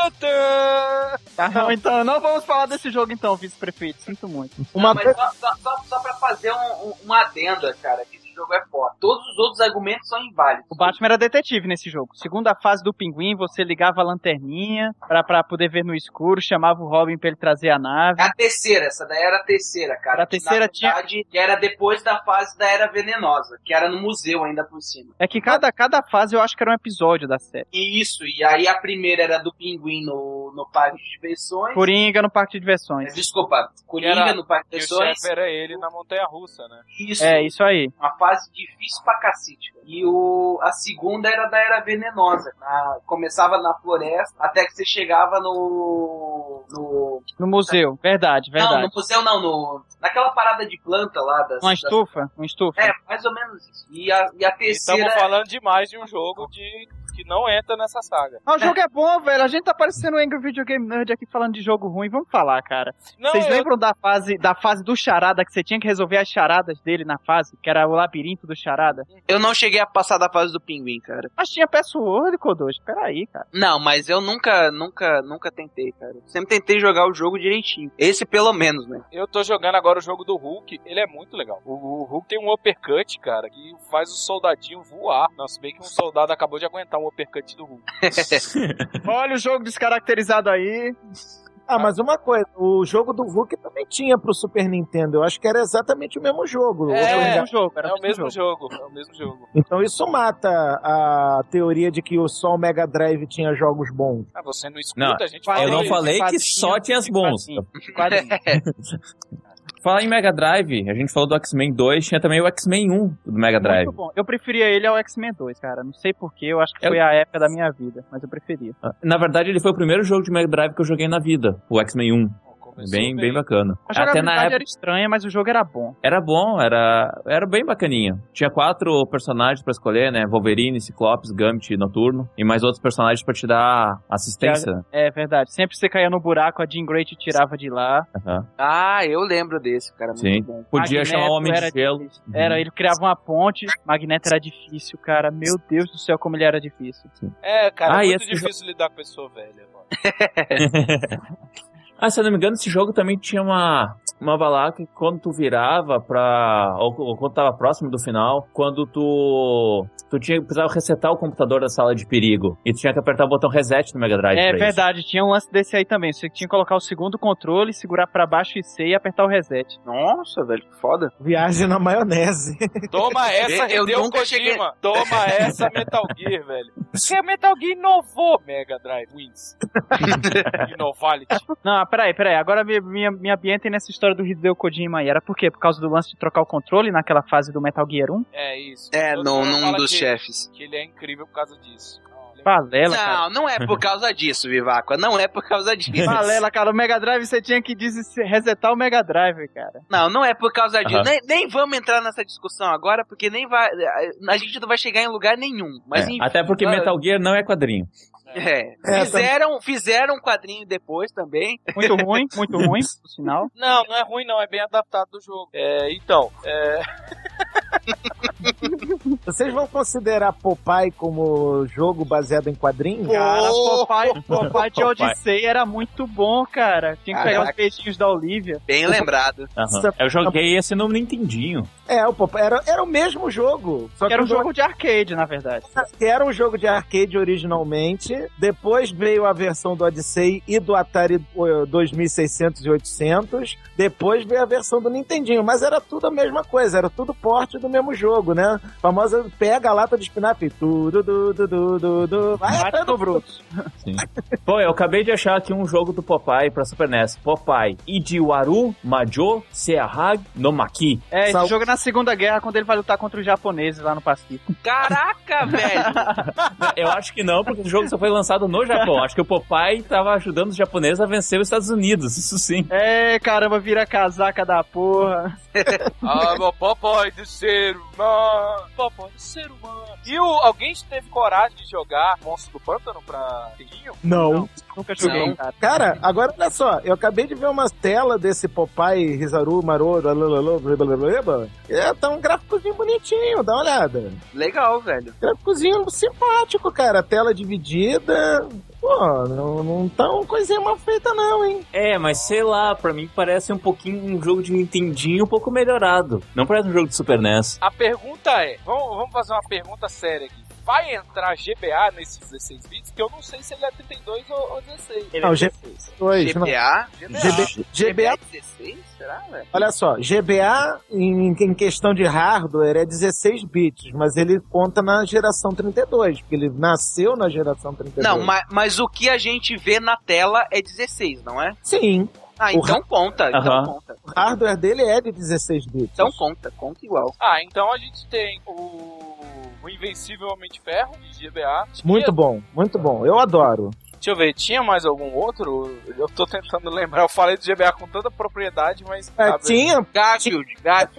[SPEAKER 4] Então não vamos falar desse jogo então, vice-prefeito. Sinto muito.
[SPEAKER 3] Uma
[SPEAKER 2] Mas
[SPEAKER 3] coisa...
[SPEAKER 2] só pra fazer uma adenda, cara, que esse jogo é foda. Todos os outros argumentos são inválidos.
[SPEAKER 4] O Batman era detetive nesse jogo. Segunda fase do Pinguim, você ligava a lanterninha pra poder ver no escuro, chamava o Robin pra ele trazer a nave.
[SPEAKER 2] É a terceira, essa daí era a terceira, cara.
[SPEAKER 4] A terceira
[SPEAKER 2] que, na verdade, era depois da fase da Era Venenosa, que era no museu ainda por cima.
[SPEAKER 4] É que cada fase eu acho que era um episódio da série.
[SPEAKER 2] Isso, e aí a primeira era do Pinguim no Parque de Diversões.
[SPEAKER 4] Coringa no Parque de Diversões.
[SPEAKER 2] Desculpa, Coringa no Parque de
[SPEAKER 1] E o
[SPEAKER 2] Diversões.
[SPEAKER 1] chefe era ele na montanha-russa, né?
[SPEAKER 2] Isso.
[SPEAKER 4] É, isso aí.
[SPEAKER 2] Uma fase difícil pra cacete. E a segunda era da Era Venenosa. Começava na floresta, até que você chegava no
[SPEAKER 4] museu, verdade.
[SPEAKER 2] Não, no museu não, naquela parada de planta lá.
[SPEAKER 4] Uma estufa?
[SPEAKER 2] É, mais ou menos isso. E a terceira...
[SPEAKER 1] Estamos falando demais de um jogo que não entra nessa saga.
[SPEAKER 4] O jogo é bom, velho. A gente tá parecendo um Angry Video Game Nerd aqui falando de jogo ruim. Vamos falar, cara. Vocês lembram da fase do Charada, que você tinha que resolver as charadas dele na fase? Que era o labirinto do Charada?
[SPEAKER 2] Eu não cheguei a passar da fase do Pinguim, cara.
[SPEAKER 4] Mas tinha password, Kodoshi. Peraí, cara.
[SPEAKER 2] Não, mas eu nunca tentei, cara. Sempre tentei jogar o jogo direitinho. Esse pelo menos, né?
[SPEAKER 1] Eu tô jogando agora o jogo do Hulk. Ele é muito legal. O Hulk tem um uppercut, cara, que faz o soldadinho voar. Nossa, bem que um soldado acabou de aguentar um uppercut do Hulk.
[SPEAKER 4] Olha o jogo descaracterizado aí.
[SPEAKER 3] Mas uma coisa, o jogo do Hulk também tinha pro Super Nintendo. Eu acho que era exatamente o mesmo jogo.
[SPEAKER 1] É
[SPEAKER 4] o
[SPEAKER 1] mesmo jogo.
[SPEAKER 3] Então isso mata a teoria de que só o Mega Drive tinha jogos bons.
[SPEAKER 1] Você não escuta, a gente fala.
[SPEAKER 5] Eu não falei que só tinha as bons. Falar em Mega Drive, a gente falou do X-Men 2, tinha também o X-Men 1 do Mega Drive.
[SPEAKER 4] Muito bom. Eu preferia ele ao X-Men 2, cara. Não sei porquê, eu acho que foi a época da minha vida, mas eu preferia.
[SPEAKER 5] Na verdade, ele foi o primeiro jogo de Mega Drive que eu joguei na vida, o X-Men 1. Bem bacana.
[SPEAKER 4] A jogabilidade era estranha, mas o jogo era bom.
[SPEAKER 5] Era bom, era bem bacaninha. Tinha 4 personagens pra escolher, né? Wolverine, Ciclopes, Gambit, Noturno. E mais outros personagens pra te dar assistência.
[SPEAKER 4] É verdade. Sempre que você caía no buraco, a Jean Grey te tirava de lá.
[SPEAKER 5] Uhum.
[SPEAKER 2] Eu lembro desse, cara.
[SPEAKER 5] Sim.
[SPEAKER 2] Muito bom.
[SPEAKER 5] Podia
[SPEAKER 4] Magneto
[SPEAKER 5] chamar o Homem de Gelo.
[SPEAKER 4] Ele criava uma ponte. Magneto era difícil, cara. Meu Deus do céu, como ele era difícil.
[SPEAKER 5] Sim.
[SPEAKER 1] Cara, é muito difícil lidar com pessoa velha.
[SPEAKER 5] Se eu não me engano, esse jogo também tinha uma bala que quando tu virava ou quando tava próximo do final, quando tu precisava resetar o computador da sala de perigo. E tu tinha que apertar o botão reset no Mega Drive.
[SPEAKER 4] É verdade, tinha um lance desse aí também. Você tinha que colocar o segundo controle, segurar pra baixo e C e apertar o reset.
[SPEAKER 2] Nossa, velho, que foda.
[SPEAKER 3] Viagem na maionese.
[SPEAKER 1] Toma essa, Hideo Kojima. Toma essa, Metal Gear, velho. Porque Metal Gear inovou Mega Drive Wins. Inovality.
[SPEAKER 4] Não, peraí. Agora me ambiente nessa história do Hideo Kojima aí. Era por quê? Por causa do lance de trocar o controle naquela fase do Metal Gear 1?
[SPEAKER 1] É isso.
[SPEAKER 2] Num dos chefes.
[SPEAKER 1] Que ele é incrível por causa disso.
[SPEAKER 4] Balela, cara.
[SPEAKER 2] Não é por causa disso, Viváqua. Não é por causa disso.
[SPEAKER 4] Balela, cara. O Mega Drive você tinha que resetar o Mega Drive, cara.
[SPEAKER 2] Não é por causa disso. Nem vamos entrar nessa discussão agora, porque nem vai. A gente não vai chegar em lugar nenhum. Mas enfim,
[SPEAKER 5] até porque Metal Gear não é quadrinho.
[SPEAKER 2] Fizeram um quadrinho depois também.
[SPEAKER 4] Muito ruim, por sinal.
[SPEAKER 1] Não é ruim não, é bem adaptado do jogo.
[SPEAKER 3] Vocês vão considerar Popeye como jogo baseado em quadrinhos?
[SPEAKER 4] Cara, Popeye de Odyssey era muito bom, cara. Tinha que pegar os peixinhos da Olivia.
[SPEAKER 2] Bem lembrado.
[SPEAKER 5] Eu joguei esse no Nintendinho.
[SPEAKER 3] O Popeye era o mesmo jogo. Só que
[SPEAKER 4] era um jogo de arcade, na verdade.
[SPEAKER 3] Que era um jogo de arcade originalmente. Depois veio a versão do Odyssey e do Atari 2600 e 800. Depois veio a versão do Nintendinho. Mas era tudo a mesma coisa. Era tudo porte do mesmo jogo, né? A famosa pega a lata de espinafre.
[SPEAKER 4] Vai pro bruto.
[SPEAKER 5] Sim. Pô, eu acabei de achar aqui um jogo do Popeye pra Super NES. Popeye Ijiwaru Majo Seahag no Maki.
[SPEAKER 4] Esse jogo é na Segunda Guerra, quando ele vai lutar contra os japoneses lá no Pacífico.
[SPEAKER 2] Caraca, velho!
[SPEAKER 5] Eu acho que não, porque o jogo só foi lançado no Japão. Acho que o Popeye tava ajudando os japoneses a vencer os Estados Unidos, isso sim.
[SPEAKER 4] Caramba, vira casaca da porra.
[SPEAKER 1] Meu Popeye do ser humano. Popeye do ser humano. E alguém teve coragem de jogar Monstro do Pântano pra Nintendinho?
[SPEAKER 3] Não.
[SPEAKER 4] Nunca joguei,
[SPEAKER 2] Não.
[SPEAKER 3] Cara, agora olha só, eu acabei de ver uma tela desse Popeye, Rizaru, Maroro, tá um gráficozinho bonitinho, dá uma olhada.
[SPEAKER 2] Legal, velho.
[SPEAKER 3] Gráficozinho simpático, cara, tela dividida. Pô, não tá uma coisinha mal feita não, hein?
[SPEAKER 5] Mas sei lá, pra mim parece um pouquinho um jogo de Nintendinho um pouco melhorado. Não parece um jogo de Super NES.
[SPEAKER 1] A pergunta é, vamos fazer uma pergunta séria aqui. Vai entrar GBA nesses 16 bits? Que eu não sei se ele é 32 ou 16.
[SPEAKER 3] Ele é 16.
[SPEAKER 2] GBA 16? Será, velho?
[SPEAKER 3] Olha só, GBA em questão de hardware é 16 bits, mas ele conta na geração 32, porque ele nasceu na geração 32.
[SPEAKER 2] Não, mas o que a gente vê na tela é 16, não é?
[SPEAKER 3] Sim.
[SPEAKER 2] Então conta.
[SPEAKER 3] O hardware dele é de 16 bits.
[SPEAKER 2] Então conta igual.
[SPEAKER 1] Então a gente tem o Invencível Homem de Ferro, de GBA.
[SPEAKER 3] Muito bom. Eu adoro.
[SPEAKER 1] Deixa eu ver, tinha mais algum outro? Eu tô tentando lembrar, eu falei do GBA com tanta propriedade, mas...
[SPEAKER 3] Tinha.
[SPEAKER 2] Garfield.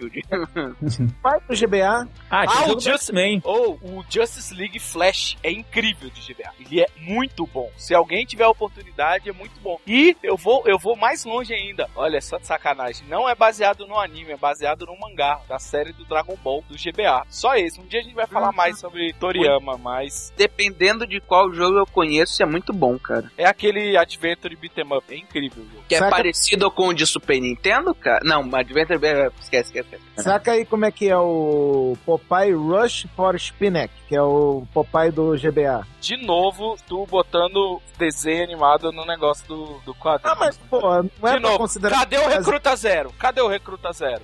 [SPEAKER 3] Vai pro GBA.
[SPEAKER 1] O Justice League Flash é incrível de GBA. Ele é muito bom. Se alguém tiver a oportunidade, é muito bom. E eu vou mais longe ainda. Olha, só de sacanagem. Não é baseado no anime, é baseado no mangá da série do Dragon Ball, do GBA. Só esse. Um dia a gente vai falar mais sobre Toriyama, mas...
[SPEAKER 2] Dependendo de qual jogo eu conheço, é muito bom, cara.
[SPEAKER 1] É aquele Adventure Beat'em Up, é incrível.
[SPEAKER 2] Que é parecido com o de Super Nintendo, cara? Não, Adventure... Esquece.
[SPEAKER 3] Saca aí como é que é o Popeye Rush for Spinack, que é o Popeye do GBA.
[SPEAKER 1] De novo, tu botando desenho animado no negócio do quadro.
[SPEAKER 3] Mas, pô, não é pra considerar...
[SPEAKER 1] Cadê o Recruta Zero?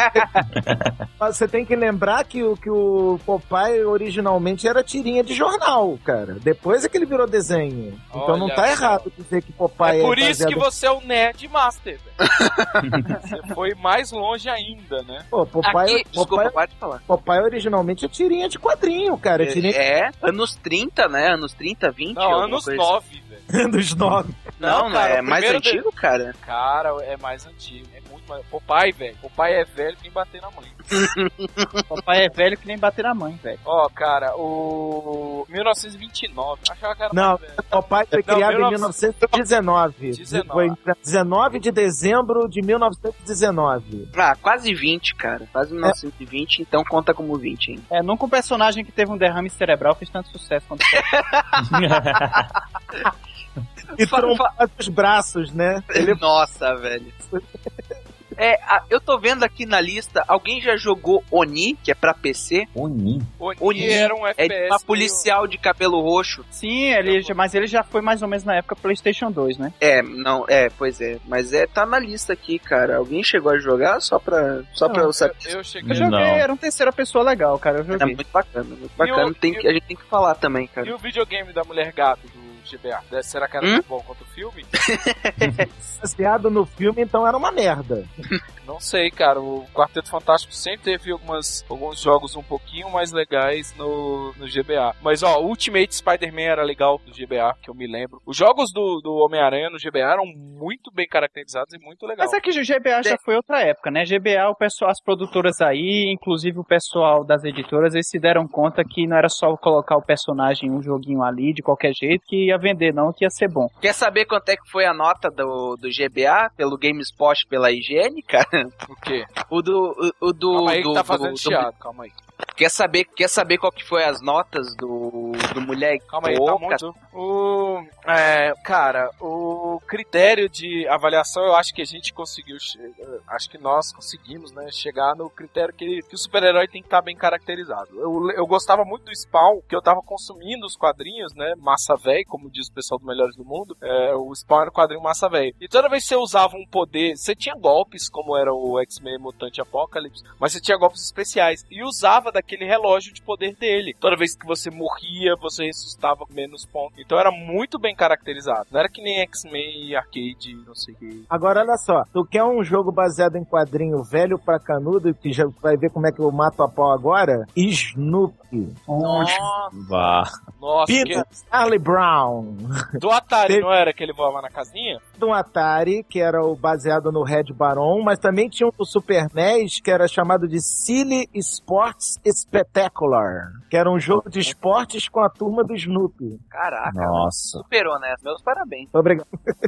[SPEAKER 3] Mas você tem que lembrar que o Popeye originalmente era tirinha de jornal, cara. Depois é que ele virou desenho. Então não tá errado dizer que Popeye
[SPEAKER 1] é por isso que você é o Nerd Master, velho. Você foi mais longe ainda, né?
[SPEAKER 3] Pô, Popeye...
[SPEAKER 2] Desculpa, pode falar.
[SPEAKER 3] Popeye originalmente é tirinha de quadrinho, cara.
[SPEAKER 2] Anos 30, né? Anos 30, 20.
[SPEAKER 1] Não, anos 9, velho.
[SPEAKER 3] Anos 9.
[SPEAKER 2] Não, cara, é mais antigo, cara.
[SPEAKER 1] Cara, é mais antigo. É muito mais... Popeye, velho. Popeye é velho que nem bater na mãe.
[SPEAKER 4] Papai é velho que nem bater na mãe, velho.
[SPEAKER 1] Cara, o 1929. Achava que era
[SPEAKER 3] Não, Popeye foi criado em 1919. Foi 19 de dezembro de 1919.
[SPEAKER 2] Quase 20, cara. Quase 1920, então conta como 20, hein?
[SPEAKER 4] Nunca um personagem que teve um derrame cerebral fez tanto sucesso quanto
[SPEAKER 3] E trombava os braços, né?
[SPEAKER 2] Nossa, velho. Eu tô vendo aqui na lista, alguém já jogou Oni, que é pra PC?
[SPEAKER 5] Oni
[SPEAKER 1] era um FPS.
[SPEAKER 2] É uma policial de cabelo roxo.
[SPEAKER 4] Sim, mas ele já foi mais ou menos na época PlayStation 2, né?
[SPEAKER 2] Pois é. Mas tá na lista aqui, cara. Alguém chegou a jogar só pra eu saber?
[SPEAKER 1] Eu cheguei.
[SPEAKER 4] Eu joguei, era um terceira pessoa legal, cara. Eu joguei.
[SPEAKER 2] É muito bacana. A gente tem que falar também, cara.
[SPEAKER 1] E o videogame da Mulher Gato, do GBA? Será que era tão bom quanto o filme?
[SPEAKER 3] Baseado no filme, então era uma merda.
[SPEAKER 1] Não sei, cara. O Quarteto Fantástico sempre teve alguns jogos um pouquinho mais legais no GBA. Mas, ó, Ultimate Spider-Man era legal do GBA, que eu me lembro. Os jogos do Homem-Aranha no GBA eram muito bem caracterizados e muito legais.
[SPEAKER 4] Mas é que o GBA já foi outra época, né? GBA, o pessoal, as produtoras aí, inclusive o pessoal das editoras, eles se deram conta que não era só colocar o personagem em um joguinho ali, de qualquer jeito, que ia vender, não, que ia ser bom.
[SPEAKER 2] Quer saber quanto é que foi a nota do GBA pelo GameSpot pela IGN, cara?
[SPEAKER 1] O quê?
[SPEAKER 2] Calma
[SPEAKER 1] aí que tá fazendo chiado, calma aí.
[SPEAKER 2] Quer saber qual que foi as notas do moleque?
[SPEAKER 1] Calma aí, tá muito... Cara, o critério de avaliação, eu acho que a gente conseguiu... Acho que nós conseguimos, né? Chegar no critério que o super-herói tem que estar bem caracterizado. Eu gostava muito do Spawn, que eu tava consumindo os quadrinhos, né? Massa véi, como diz o pessoal do Melhores do Mundo. O Spawn era um quadrinho massa véi. E toda vez que você usava um poder... Você tinha golpes, como era o X-Men Mutante Apocalipse, mas você tinha golpes especiais. E usava daquele relógio de poder dele. Toda vez que você morria, você ressuscitava menos pontos. Então era muito bem caracterizado. Não era que nem X-Men e Arcade, não sei o que.
[SPEAKER 3] Agora, olha só. Tu quer um jogo baseado em quadrinho velho pra canudo, que já vai ver como é que eu mato a pau agora? Snoopy.
[SPEAKER 1] Nossa,
[SPEAKER 3] Charlie Brown.
[SPEAKER 1] Do Atari, não era que ele voava na casinha?
[SPEAKER 3] Do Atari, que era o baseado no Red Baron, mas também tinha um do Super NES, que era chamado de Silly Sports Spectacular, que era um jogo de esportes com a turma do Snoopy.
[SPEAKER 2] Caraca.
[SPEAKER 5] Nossa.
[SPEAKER 2] Superou, né? Meus parabéns.
[SPEAKER 3] Obrigado.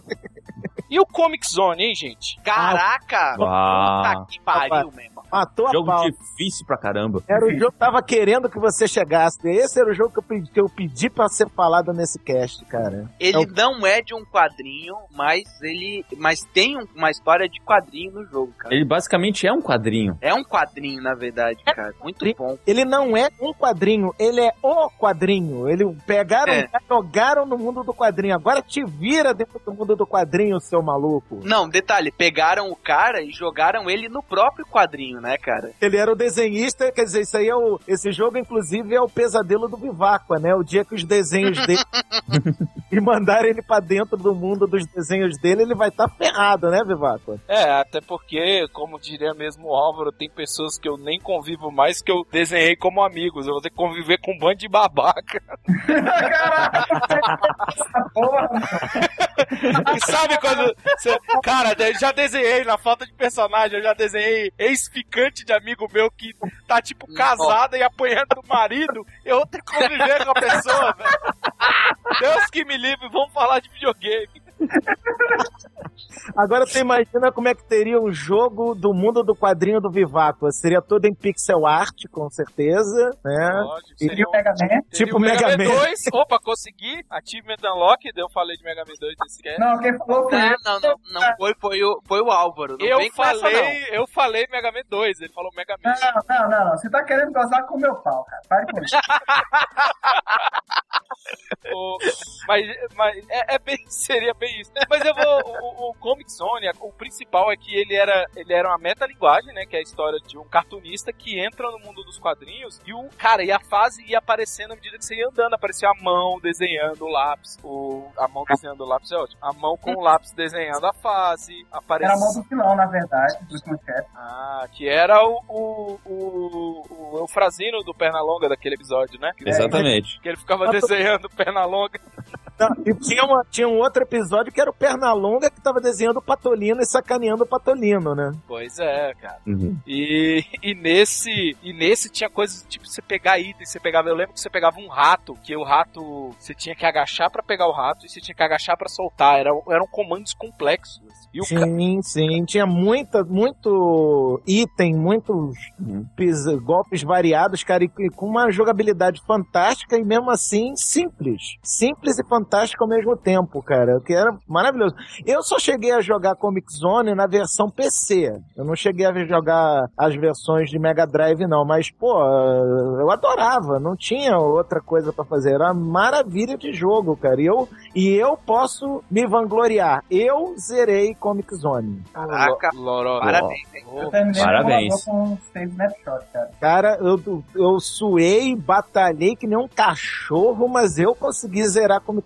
[SPEAKER 1] E o Comic Zone, hein, gente?
[SPEAKER 2] Caraca! Puta que pariu, mesmo.
[SPEAKER 3] Matou
[SPEAKER 5] Jogo
[SPEAKER 3] a pau.
[SPEAKER 5] difícil pra caramba.
[SPEAKER 3] Era o jogo que tava querendo que você chegasse. Esse era o jogo que eu pedi pra ser falado nesse cast, cara.
[SPEAKER 2] Ele não é de um quadrinho, mas tem uma história de quadrinho no jogo, cara.
[SPEAKER 5] Ele basicamente é um quadrinho.
[SPEAKER 2] É um quadrinho, na verdade, cara. Muito bom.
[SPEAKER 3] Ele não é um quadrinho, ele é o quadrinho. Ele pegaram e jogaram no mundo do quadrinho. Agora te vira dentro do mundo do quadrinho, seu maluco.
[SPEAKER 2] Não, detalhe, pegaram o cara e jogaram ele no próprio quadrinho, né, cara?
[SPEAKER 3] Ele era o desenhista, quer dizer, isso aí esse jogo, inclusive, é o pesadelo do Viváqua, né? O dia que os desenhos dele e mandarem ele pra dentro do mundo dos desenhos dele, ele vai estar ferrado, né, Viváqua?
[SPEAKER 1] Até porque, como diria mesmo o Álvaro, tem pessoas que eu nem convivo mais que eu desenhei como amigos. Eu vou ter que conviver com um bando de babaca. E sabe quando... Cara, eu já desenhei, na falta de personagem, eu já desenhei ex-ficante de amigo meu que tá, tipo, casada e apanhando do marido. Eu vou ter que conviver com a pessoa, velho. Deus que me livre, vamos falar de videogame.
[SPEAKER 3] Agora tu imagina como é que teria um jogo do mundo do quadrinho do Viváqua. Seria todo em pixel art, com certeza, né?
[SPEAKER 1] Lógico,
[SPEAKER 3] E
[SPEAKER 1] seria
[SPEAKER 3] o Mega Man? Tipo
[SPEAKER 1] o Mega Man
[SPEAKER 3] Man
[SPEAKER 1] 2. Opa, consegui. Achievement Unlocked. Eu falei de Mega Man 2 desse cast.
[SPEAKER 7] Não, quem falou foi
[SPEAKER 2] Não foi o Álvaro. Não vem com essa, não.
[SPEAKER 1] Eu falei Mega Man 2. Ele falou Mega Man.
[SPEAKER 7] Não. Você tá querendo gozar com o meu pau, cara. Pare com isso.
[SPEAKER 1] Mas seria bem isso. Mas eu vou... O Comic Zone, o principal é que ele era uma metalinguagem, né? Que é a história de um cartunista que entra no mundo dos quadrinhos e a fase ia aparecendo à medida que você ia andando. Aparecia a mão desenhando o lápis. A mão desenhando o lápis é ótimo. A mão com o lápis desenhando a fase.
[SPEAKER 7] Era a mão do vilão, na verdade, do chefe.
[SPEAKER 1] Que era o Eufrazino do Pernalonga daquele episódio, né?
[SPEAKER 5] Exatamente.
[SPEAKER 1] Que ele ficava desenhando Pernalonga.
[SPEAKER 3] Não, e tinha um outro episódio que era o Pernalonga que tava desenhando o Patolino e sacaneando o Patolino, né?
[SPEAKER 1] Pois é, cara.
[SPEAKER 5] Uhum.
[SPEAKER 1] E nesse tinha coisas, tipo, você pegar itens, eu lembro que você pegava um rato, que o rato, você tinha que agachar pra pegar o rato e você tinha que agachar pra soltar, eram comandos complexos. E
[SPEAKER 3] Sim, tinha muito item, muitos golpes variados, cara, e com uma jogabilidade fantástica e mesmo assim simples e fantástico ao mesmo tempo, cara, que era maravilhoso. Eu só cheguei a jogar Comic Zone na versão PC, eu não cheguei a jogar as versões de Mega Drive não, mas pô, eu adorava, não tinha outra coisa pra fazer, era uma maravilha de jogo, cara, e eu posso me vangloriar, eu zerei Comic Zone.
[SPEAKER 2] Caraca, parabéns, hein?
[SPEAKER 7] Eu terminei
[SPEAKER 5] Parabéns.
[SPEAKER 7] com um save snapshot, cara.
[SPEAKER 3] Cara, eu suei, batalhei que nem um cachorro, mas eu consegui zerar Comic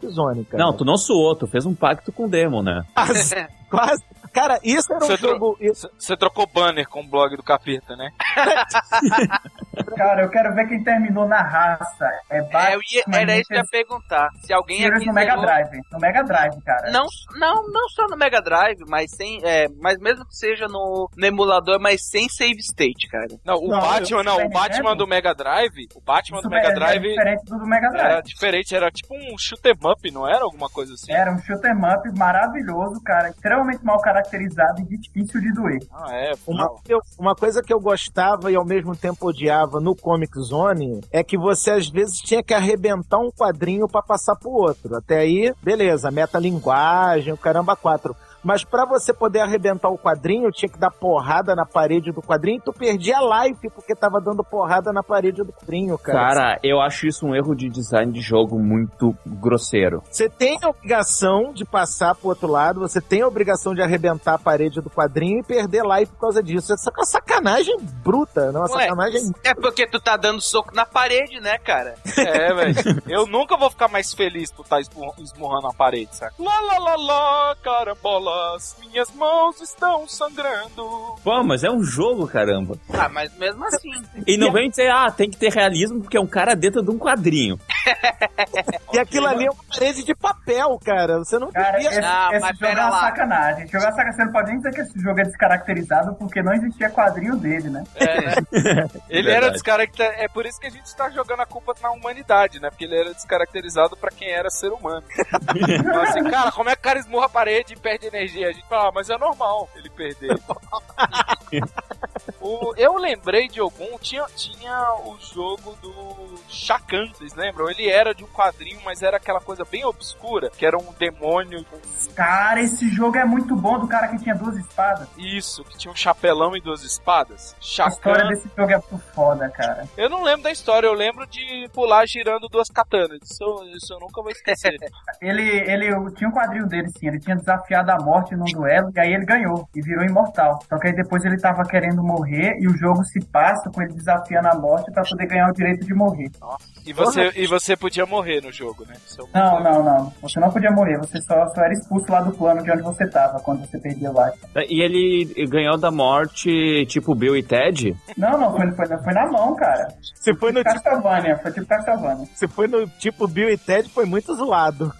[SPEAKER 3] Zone, cara.
[SPEAKER 5] Não, tu não suou, tu fez um pacto com o Demon, né?
[SPEAKER 3] Quase. Cara, isso era um jogo...
[SPEAKER 1] Você trocou banner com o blog do Capeta, né?
[SPEAKER 7] Cara, eu quero ver quem terminou na raça.
[SPEAKER 2] Era isso que eu ia perguntar. Se alguém aqui
[SPEAKER 7] no Mega Drive. No Mega Drive, cara.
[SPEAKER 2] Não só no Mega Drive, mas mas mesmo que seja no emulador, mas sem save state, cara.
[SPEAKER 1] O Batman do Mega Drive. O Batman do Mega Drive.
[SPEAKER 7] Era diferente do Mega Drive.
[SPEAKER 1] Era diferente, era tipo um shoot 'em up, não era? Alguma coisa assim?
[SPEAKER 7] Era um shoot 'em up maravilhoso, cara. Extremamente mal caracterizado e difícil de doer.
[SPEAKER 3] Uma coisa que eu gostava e ao mesmo tempo odiava no Comic Zone é que você às vezes tinha que arrebentar um quadrinho pra passar pro outro. Até aí, beleza, metalinguagem, o caramba 4. Mas pra você poder arrebentar o quadrinho, tinha que dar porrada na parede do quadrinho e tu perdia a life porque tava dando porrada na parede do quadrinho, cara.
[SPEAKER 5] Cara, eu acho isso um erro de design de jogo muito grosseiro.
[SPEAKER 3] Você tem a obrigação de passar pro outro lado, você tem a obrigação de arrebentar a parede do quadrinho e perder life por causa disso. Essa é uma sacanagem bruta, não? Uma sacanagem...
[SPEAKER 2] É porque tu tá dando soco na parede, né, cara?
[SPEAKER 1] Velho. Eu nunca vou ficar mais feliz por estar esmurrando a parede, sabe? Lá, carambola. Minhas mãos estão sangrando.
[SPEAKER 5] Pô, mas é um jogo, caramba.
[SPEAKER 2] Mas mesmo assim.
[SPEAKER 5] E não vem dizer, tem que ter realismo porque é um cara dentro de um quadrinho.
[SPEAKER 3] E aquilo ali é uma parede de papel, cara. Você não
[SPEAKER 7] devia... Esse jogo é uma sacanagem. Você não pode nem dizer que esse jogo é descaracterizado porque não existia quadrinho dele, né?
[SPEAKER 1] Ele era descaracterizado. É por isso que a gente tá jogando a culpa na humanidade, né? Porque ele era descaracterizado pra quem era ser humano. Então, assim, cara, como é que o cara esmurra a parede e perde energia? A gente fala, mas é normal ele perder. Eu lembrei de algum, tinha o jogo do Shakan, vocês lembram? Ele era de um quadrinho, mas era aquela coisa bem obscura, que era um demônio.
[SPEAKER 7] Cara, esse jogo é muito bom, do cara que tinha 2 espadas.
[SPEAKER 1] Isso, que tinha um chapelão e 2 espadas. Shakan.
[SPEAKER 7] A história desse jogo é muito foda, cara.
[SPEAKER 1] Eu não lembro da história, eu lembro de pular girando 2 katanas. Isso eu nunca vou esquecer.
[SPEAKER 7] ele tinha um quadrinho dele, sim, ele tinha desafiado a morte num duelo, e aí ele ganhou, e virou imortal. Só que aí depois ele tava querendo morrer, e o jogo se passa com ele desafiando a morte pra poder ganhar o direito de morrer.
[SPEAKER 1] E você podia morrer no jogo, né?
[SPEAKER 7] Não. Você não podia morrer, você só era expulso lá do plano de onde você tava, quando você perdia o life.
[SPEAKER 5] E ele ganhou da morte, tipo Bill e Ted?
[SPEAKER 7] Não, foi na mão, cara.
[SPEAKER 3] Você foi no
[SPEAKER 7] Castlevania, foi tipo Castlevania.
[SPEAKER 3] Você foi no tipo Bill e Ted, foi muito zoado.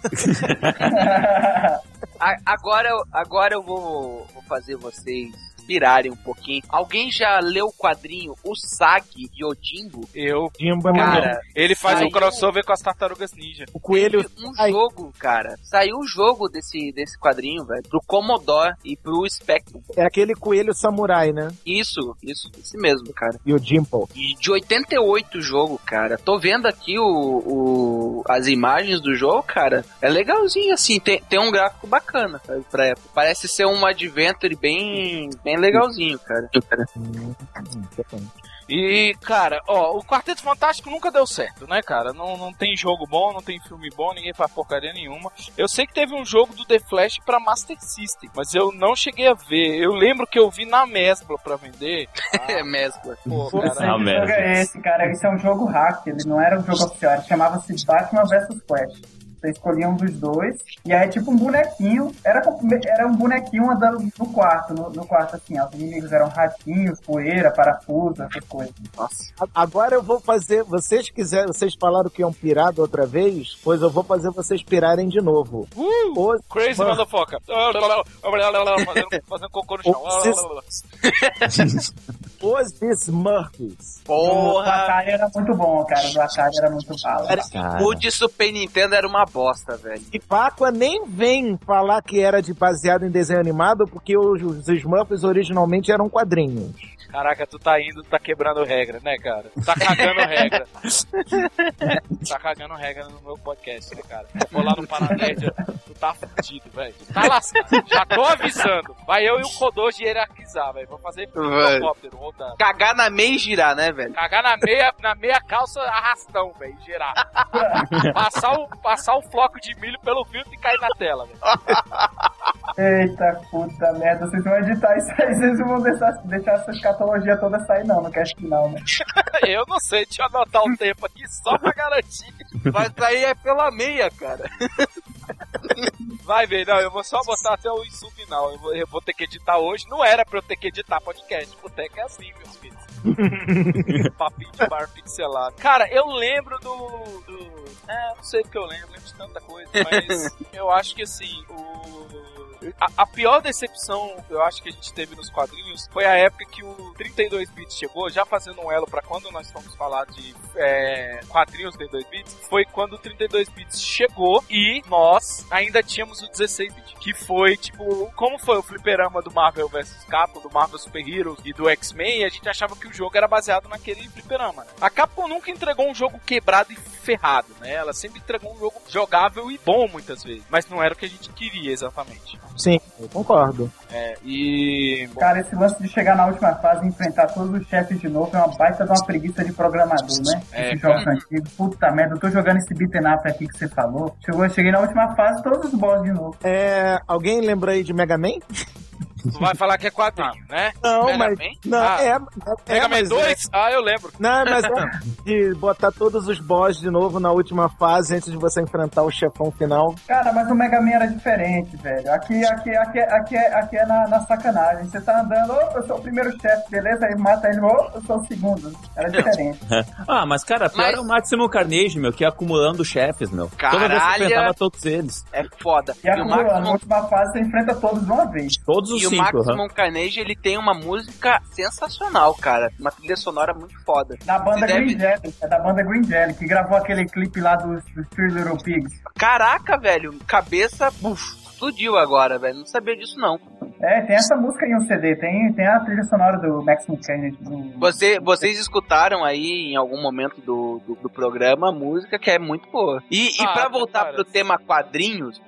[SPEAKER 2] Agora eu vou fazer vocês pirarem um pouquinho. Alguém já leu o quadrinho O Sagi Yojimbo?
[SPEAKER 1] Eu.
[SPEAKER 2] Cara,
[SPEAKER 1] ele faz um crossover com as Tartarugas Ninja.
[SPEAKER 3] O coelho...
[SPEAKER 2] jogo, cara. Saiu um jogo desse quadrinho, velho, pro Commodore e pro Spectrum.
[SPEAKER 3] É aquele coelho samurai, né?
[SPEAKER 2] Isso, esse mesmo, cara.
[SPEAKER 3] Yojimbo.
[SPEAKER 2] E de 88 o jogo, cara. Tô vendo aqui as imagens do jogo, cara. É legalzinho, assim. Tem um gráfico bacana, sabe, pra época. Parece ser um adventure bem legalzinho, cara.
[SPEAKER 1] E, cara, o Quarteto Fantástico nunca deu certo, né, cara? Não tem jogo bom, não tem filme bom, ninguém faz porcaria nenhuma. Eu sei que teve um jogo do The Flash pra Master System, mas eu não cheguei a ver. Eu lembro que eu vi na Mesbla pra vender.
[SPEAKER 2] Mesbla.
[SPEAKER 7] Pô, cara. Que jogo é esse, cara? Isso é um jogo hack, ele não era um jogo oficial, ele chamava-se Batman vs Flash. Você escolhia um dos dois, e aí tipo um bonequinho, era um bonequinho andando no quarto, assim, ó, os inimigos eram ratinhos, poeira, parafuso, essas coisas.
[SPEAKER 2] Nossa.
[SPEAKER 3] Agora eu vou fazer, vocês falaram que iam pirar da outra vez, pois eu vou fazer vocês pirarem de novo.
[SPEAKER 1] Crazy motherfucker. Fazendo cocô no chão.
[SPEAKER 3] Os Smurfs.
[SPEAKER 7] Porra! O Atari era muito bom, cara. O Atari era muito bala.
[SPEAKER 2] O de Super Nintendo era uma bosta, velho.
[SPEAKER 3] E Pacua nem vem falar que era baseado em desenho animado, porque os Smurfs originalmente eram quadrinhos.
[SPEAKER 1] Caraca, tu tá quebrando regra, né, cara? Tá cagando regra. Tá cagando regra no meu podcast, né, cara? Se for lá no Paranerd, tu tá fudido, velho. Tu tá lascado. Já tô avisando. Vai eu e o Kodoji hierarquizar, velho. Vou fazer helicóptero rodando.
[SPEAKER 2] Cagar na meia e girar, né, velho?
[SPEAKER 1] Cagar na meia calça arrastão, velho, e girar. Passar o floco de milho pelo filtro e cair na tela, velho.
[SPEAKER 7] Eita puta merda, vocês vão editar isso aí, vocês não vão deixar essa escatologia toda sair não, no cast final, né?
[SPEAKER 1] Eu não sei, deixa eu anotar um tempo aqui só pra garantir.
[SPEAKER 2] Vai sair é pela meia, cara.
[SPEAKER 1] Vai ver, não, eu vou só botar até o isso final. Eu vou ter que editar hoje. Não era pra eu ter que editar podcast, porque é assim, meus filhos. Papinho de bar pixelado. Cara, eu lembro não sei porque eu lembro de tanta coisa, mas eu acho que assim, a pior decepção eu acho que a gente teve nos quadrinhos foi a época que o 32 bits chegou, já fazendo um elo pra quando nós fomos falar de quadrinhos 32 bits, foi quando o 32 bits chegou e nós ainda tínhamos o 16 bits, que foi tipo, como foi o fliperama do Marvel vs Capcom, do Marvel Super Heroes e do X-Men, a gente achava que o jogo era baseado naquele fliperama, né? A Capcom nunca entregou um jogo quebrado e ferrado, né? Ela sempre entregou um jogo jogável e bom muitas vezes, mas não era o que a gente queria exatamente.
[SPEAKER 3] Sim, eu concordo.
[SPEAKER 1] Bom,
[SPEAKER 7] Cara, esse lance de chegar na última fase e enfrentar todos os chefes de novo é uma baita de uma preguiça de programador, né? Esses jogos antigos. Puta merda, eu tô jogando esse beat'em up aqui que você falou. Cheguei na última fase, todos os boss de novo.
[SPEAKER 3] Alguém lembra aí de Mega Man?
[SPEAKER 1] tu vai falar que é quadrinho, né?
[SPEAKER 3] Não,
[SPEAKER 1] Mega
[SPEAKER 3] mas...
[SPEAKER 1] Man?
[SPEAKER 3] Não,
[SPEAKER 1] Mega Man 2? Eu lembro.
[SPEAKER 3] Não, mas de botar todos os boss de novo na última fase antes de você enfrentar o chefão final.
[SPEAKER 7] Cara, mas o Mega Man era diferente, velho. Aqui é na sacanagem. Você tá andando, eu sou o primeiro chefe, beleza? Aí mata ele, eu sou o segundo. Era diferente.
[SPEAKER 5] Mas cara, pior é o Maximum Carnage, meu, que ia acumulando chefes, meu. Toda vez que você enfrentava todos eles.
[SPEAKER 2] É foda.
[SPEAKER 7] E acumulando, na última fase você enfrenta todos de uma vez.
[SPEAKER 5] Todos os
[SPEAKER 2] E o Maximum Carnage, ele tem uma música sensacional, cara. Uma trilha sonora muito foda.
[SPEAKER 7] Da banda Green Jelly. É da banda Green Jelly, que gravou aquele clipe lá dos Three Little Pigs.
[SPEAKER 2] Caraca, velho. Cabeça, explodiu agora, velho. Não sabia disso, não.
[SPEAKER 7] Tem essa música em um CD. Tem a trilha sonora do Maximum Carnage.
[SPEAKER 2] Vocês escutaram aí, em algum momento do programa, a música que é muito boa. E pra voltar pro tema quadrinhos,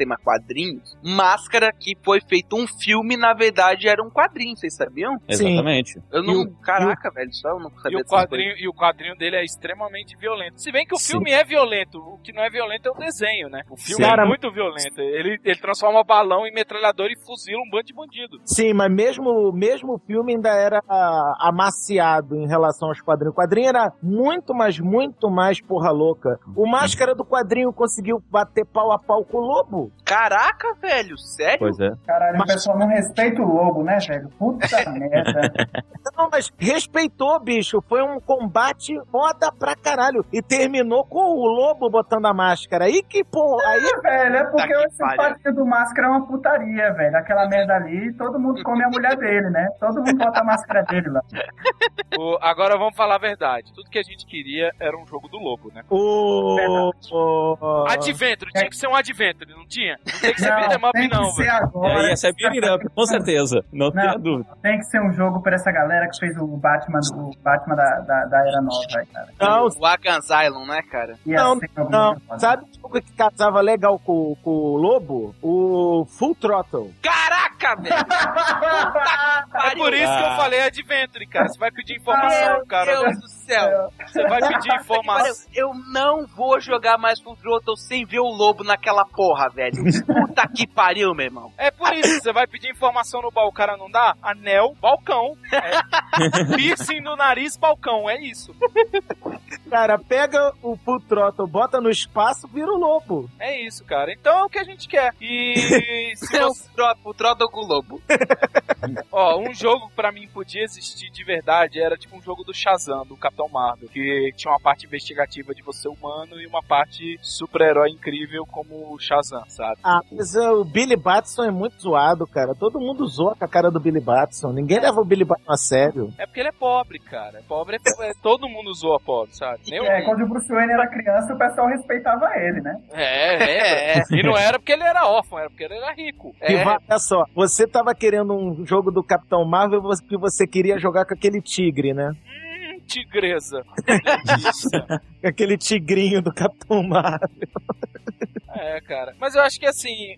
[SPEAKER 2] Máscara, que foi feito um filme, na verdade era um quadrinho, vocês sabiam?
[SPEAKER 5] Exatamente.
[SPEAKER 2] Eu não... Caraca, velho, só eu não sabia
[SPEAKER 1] o quadrinho dele é extremamente violento. Se bem que o filme é violento, o que não é violento é o desenho, né? O filme é muito violento. Ele transforma balão em metralhador e fuzila um bando de bandido.
[SPEAKER 3] Sim, mas mesmo o filme ainda era amaciado em relação aos quadrinhos. O quadrinho era muito mais porra louca. O Máscara do quadrinho conseguiu bater pau a pau com o Lobo.
[SPEAKER 2] Caraca, velho, sério?
[SPEAKER 5] Pois é.
[SPEAKER 7] Caralho, o pessoal não respeita o Lobo, né, velho? Puta merda.
[SPEAKER 3] Não, mas respeitou, bicho. Foi um combate foda pra caralho. E terminou com o Lobo botando a máscara. Aí que porra...
[SPEAKER 7] velho, é porque o simpatia do Máscara é uma putaria, velho. Aquela merda ali, todo mundo come a mulher dele, né? Todo mundo bota a máscara dele lá.
[SPEAKER 1] Agora vamos falar a verdade. Tudo que a gente queria era um jogo do Lobo, né? Adventure, tinha que ser um Adventure, não tinha? Não tem que ser beat'em up, não, velho.
[SPEAKER 7] Agora,
[SPEAKER 5] ia ser beat'em up, com certeza. Não tenha dúvida.
[SPEAKER 7] Tem que ser um jogo pra essa galera que fez o Batman da Era Nova, cara.
[SPEAKER 3] Não,
[SPEAKER 2] o Arkham Asylum, né, cara?
[SPEAKER 3] Não. Sabe o que casava legal com o Lobo? O Full Throttle.
[SPEAKER 2] Caraca, velho!
[SPEAKER 1] É por isso que eu falei Adventure, cara. Você vai pedir informação, cara.
[SPEAKER 2] Meu Deus do céu.
[SPEAKER 1] Você vai pedir informação.
[SPEAKER 2] Eu não vou jogar mais Full Throttle sem ver o Lobo naquela porra, velho. Puta que pariu, meu irmão.
[SPEAKER 1] É por isso, você vai pedir informação no baú, o cara não dá? Anel, balcão. Piercing no nariz, balcão. É isso.
[SPEAKER 3] Cara, pega o Full Throttle, bota no espaço, vira o Lobo.
[SPEAKER 1] É isso, cara. Então é o que a gente quer. E se você...
[SPEAKER 2] o Throttle com o Lobo.
[SPEAKER 1] Um jogo que pra mim podia existir de verdade era tipo um jogo do Shazam, do Capitão Marvel, que tinha uma parte investigativa de você humano e uma parte super-herói incrível como o Shazam, sabe?
[SPEAKER 3] Mas o Billy Batson é muito zoado, cara. Todo mundo zoa com a cara do Billy Batson. Ninguém leva o Billy Batson a sério.
[SPEAKER 1] É porque ele é pobre, cara. Pobre todo mundo zoa pobre, sabe?
[SPEAKER 7] Quando o Bruce Wayne era criança, o pessoal respeitava ele, né?
[SPEAKER 1] E não era porque ele era órfão, era porque ele era rico.
[SPEAKER 3] Olha só, você tava querendo um jogo do Capitão Marvel que você queria jogar com aquele tigre, né?
[SPEAKER 1] Tigresa.
[SPEAKER 3] Aquele tigrinho do Capitão Marvel.
[SPEAKER 1] cara. Mas eu acho que assim,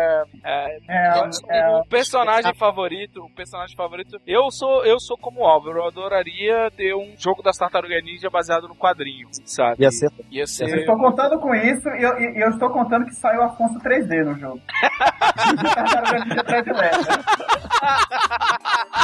[SPEAKER 1] o personagem favorito, eu sou como o Álvaro, eu adoraria ter um jogo das Tartarugas Ninja baseado no quadrinho, sabe?
[SPEAKER 3] Ia ser.
[SPEAKER 7] Eu estou contando com isso e eu estou contando que saiu Afonso 3D no jogo. Tartaruga Ninja predileta.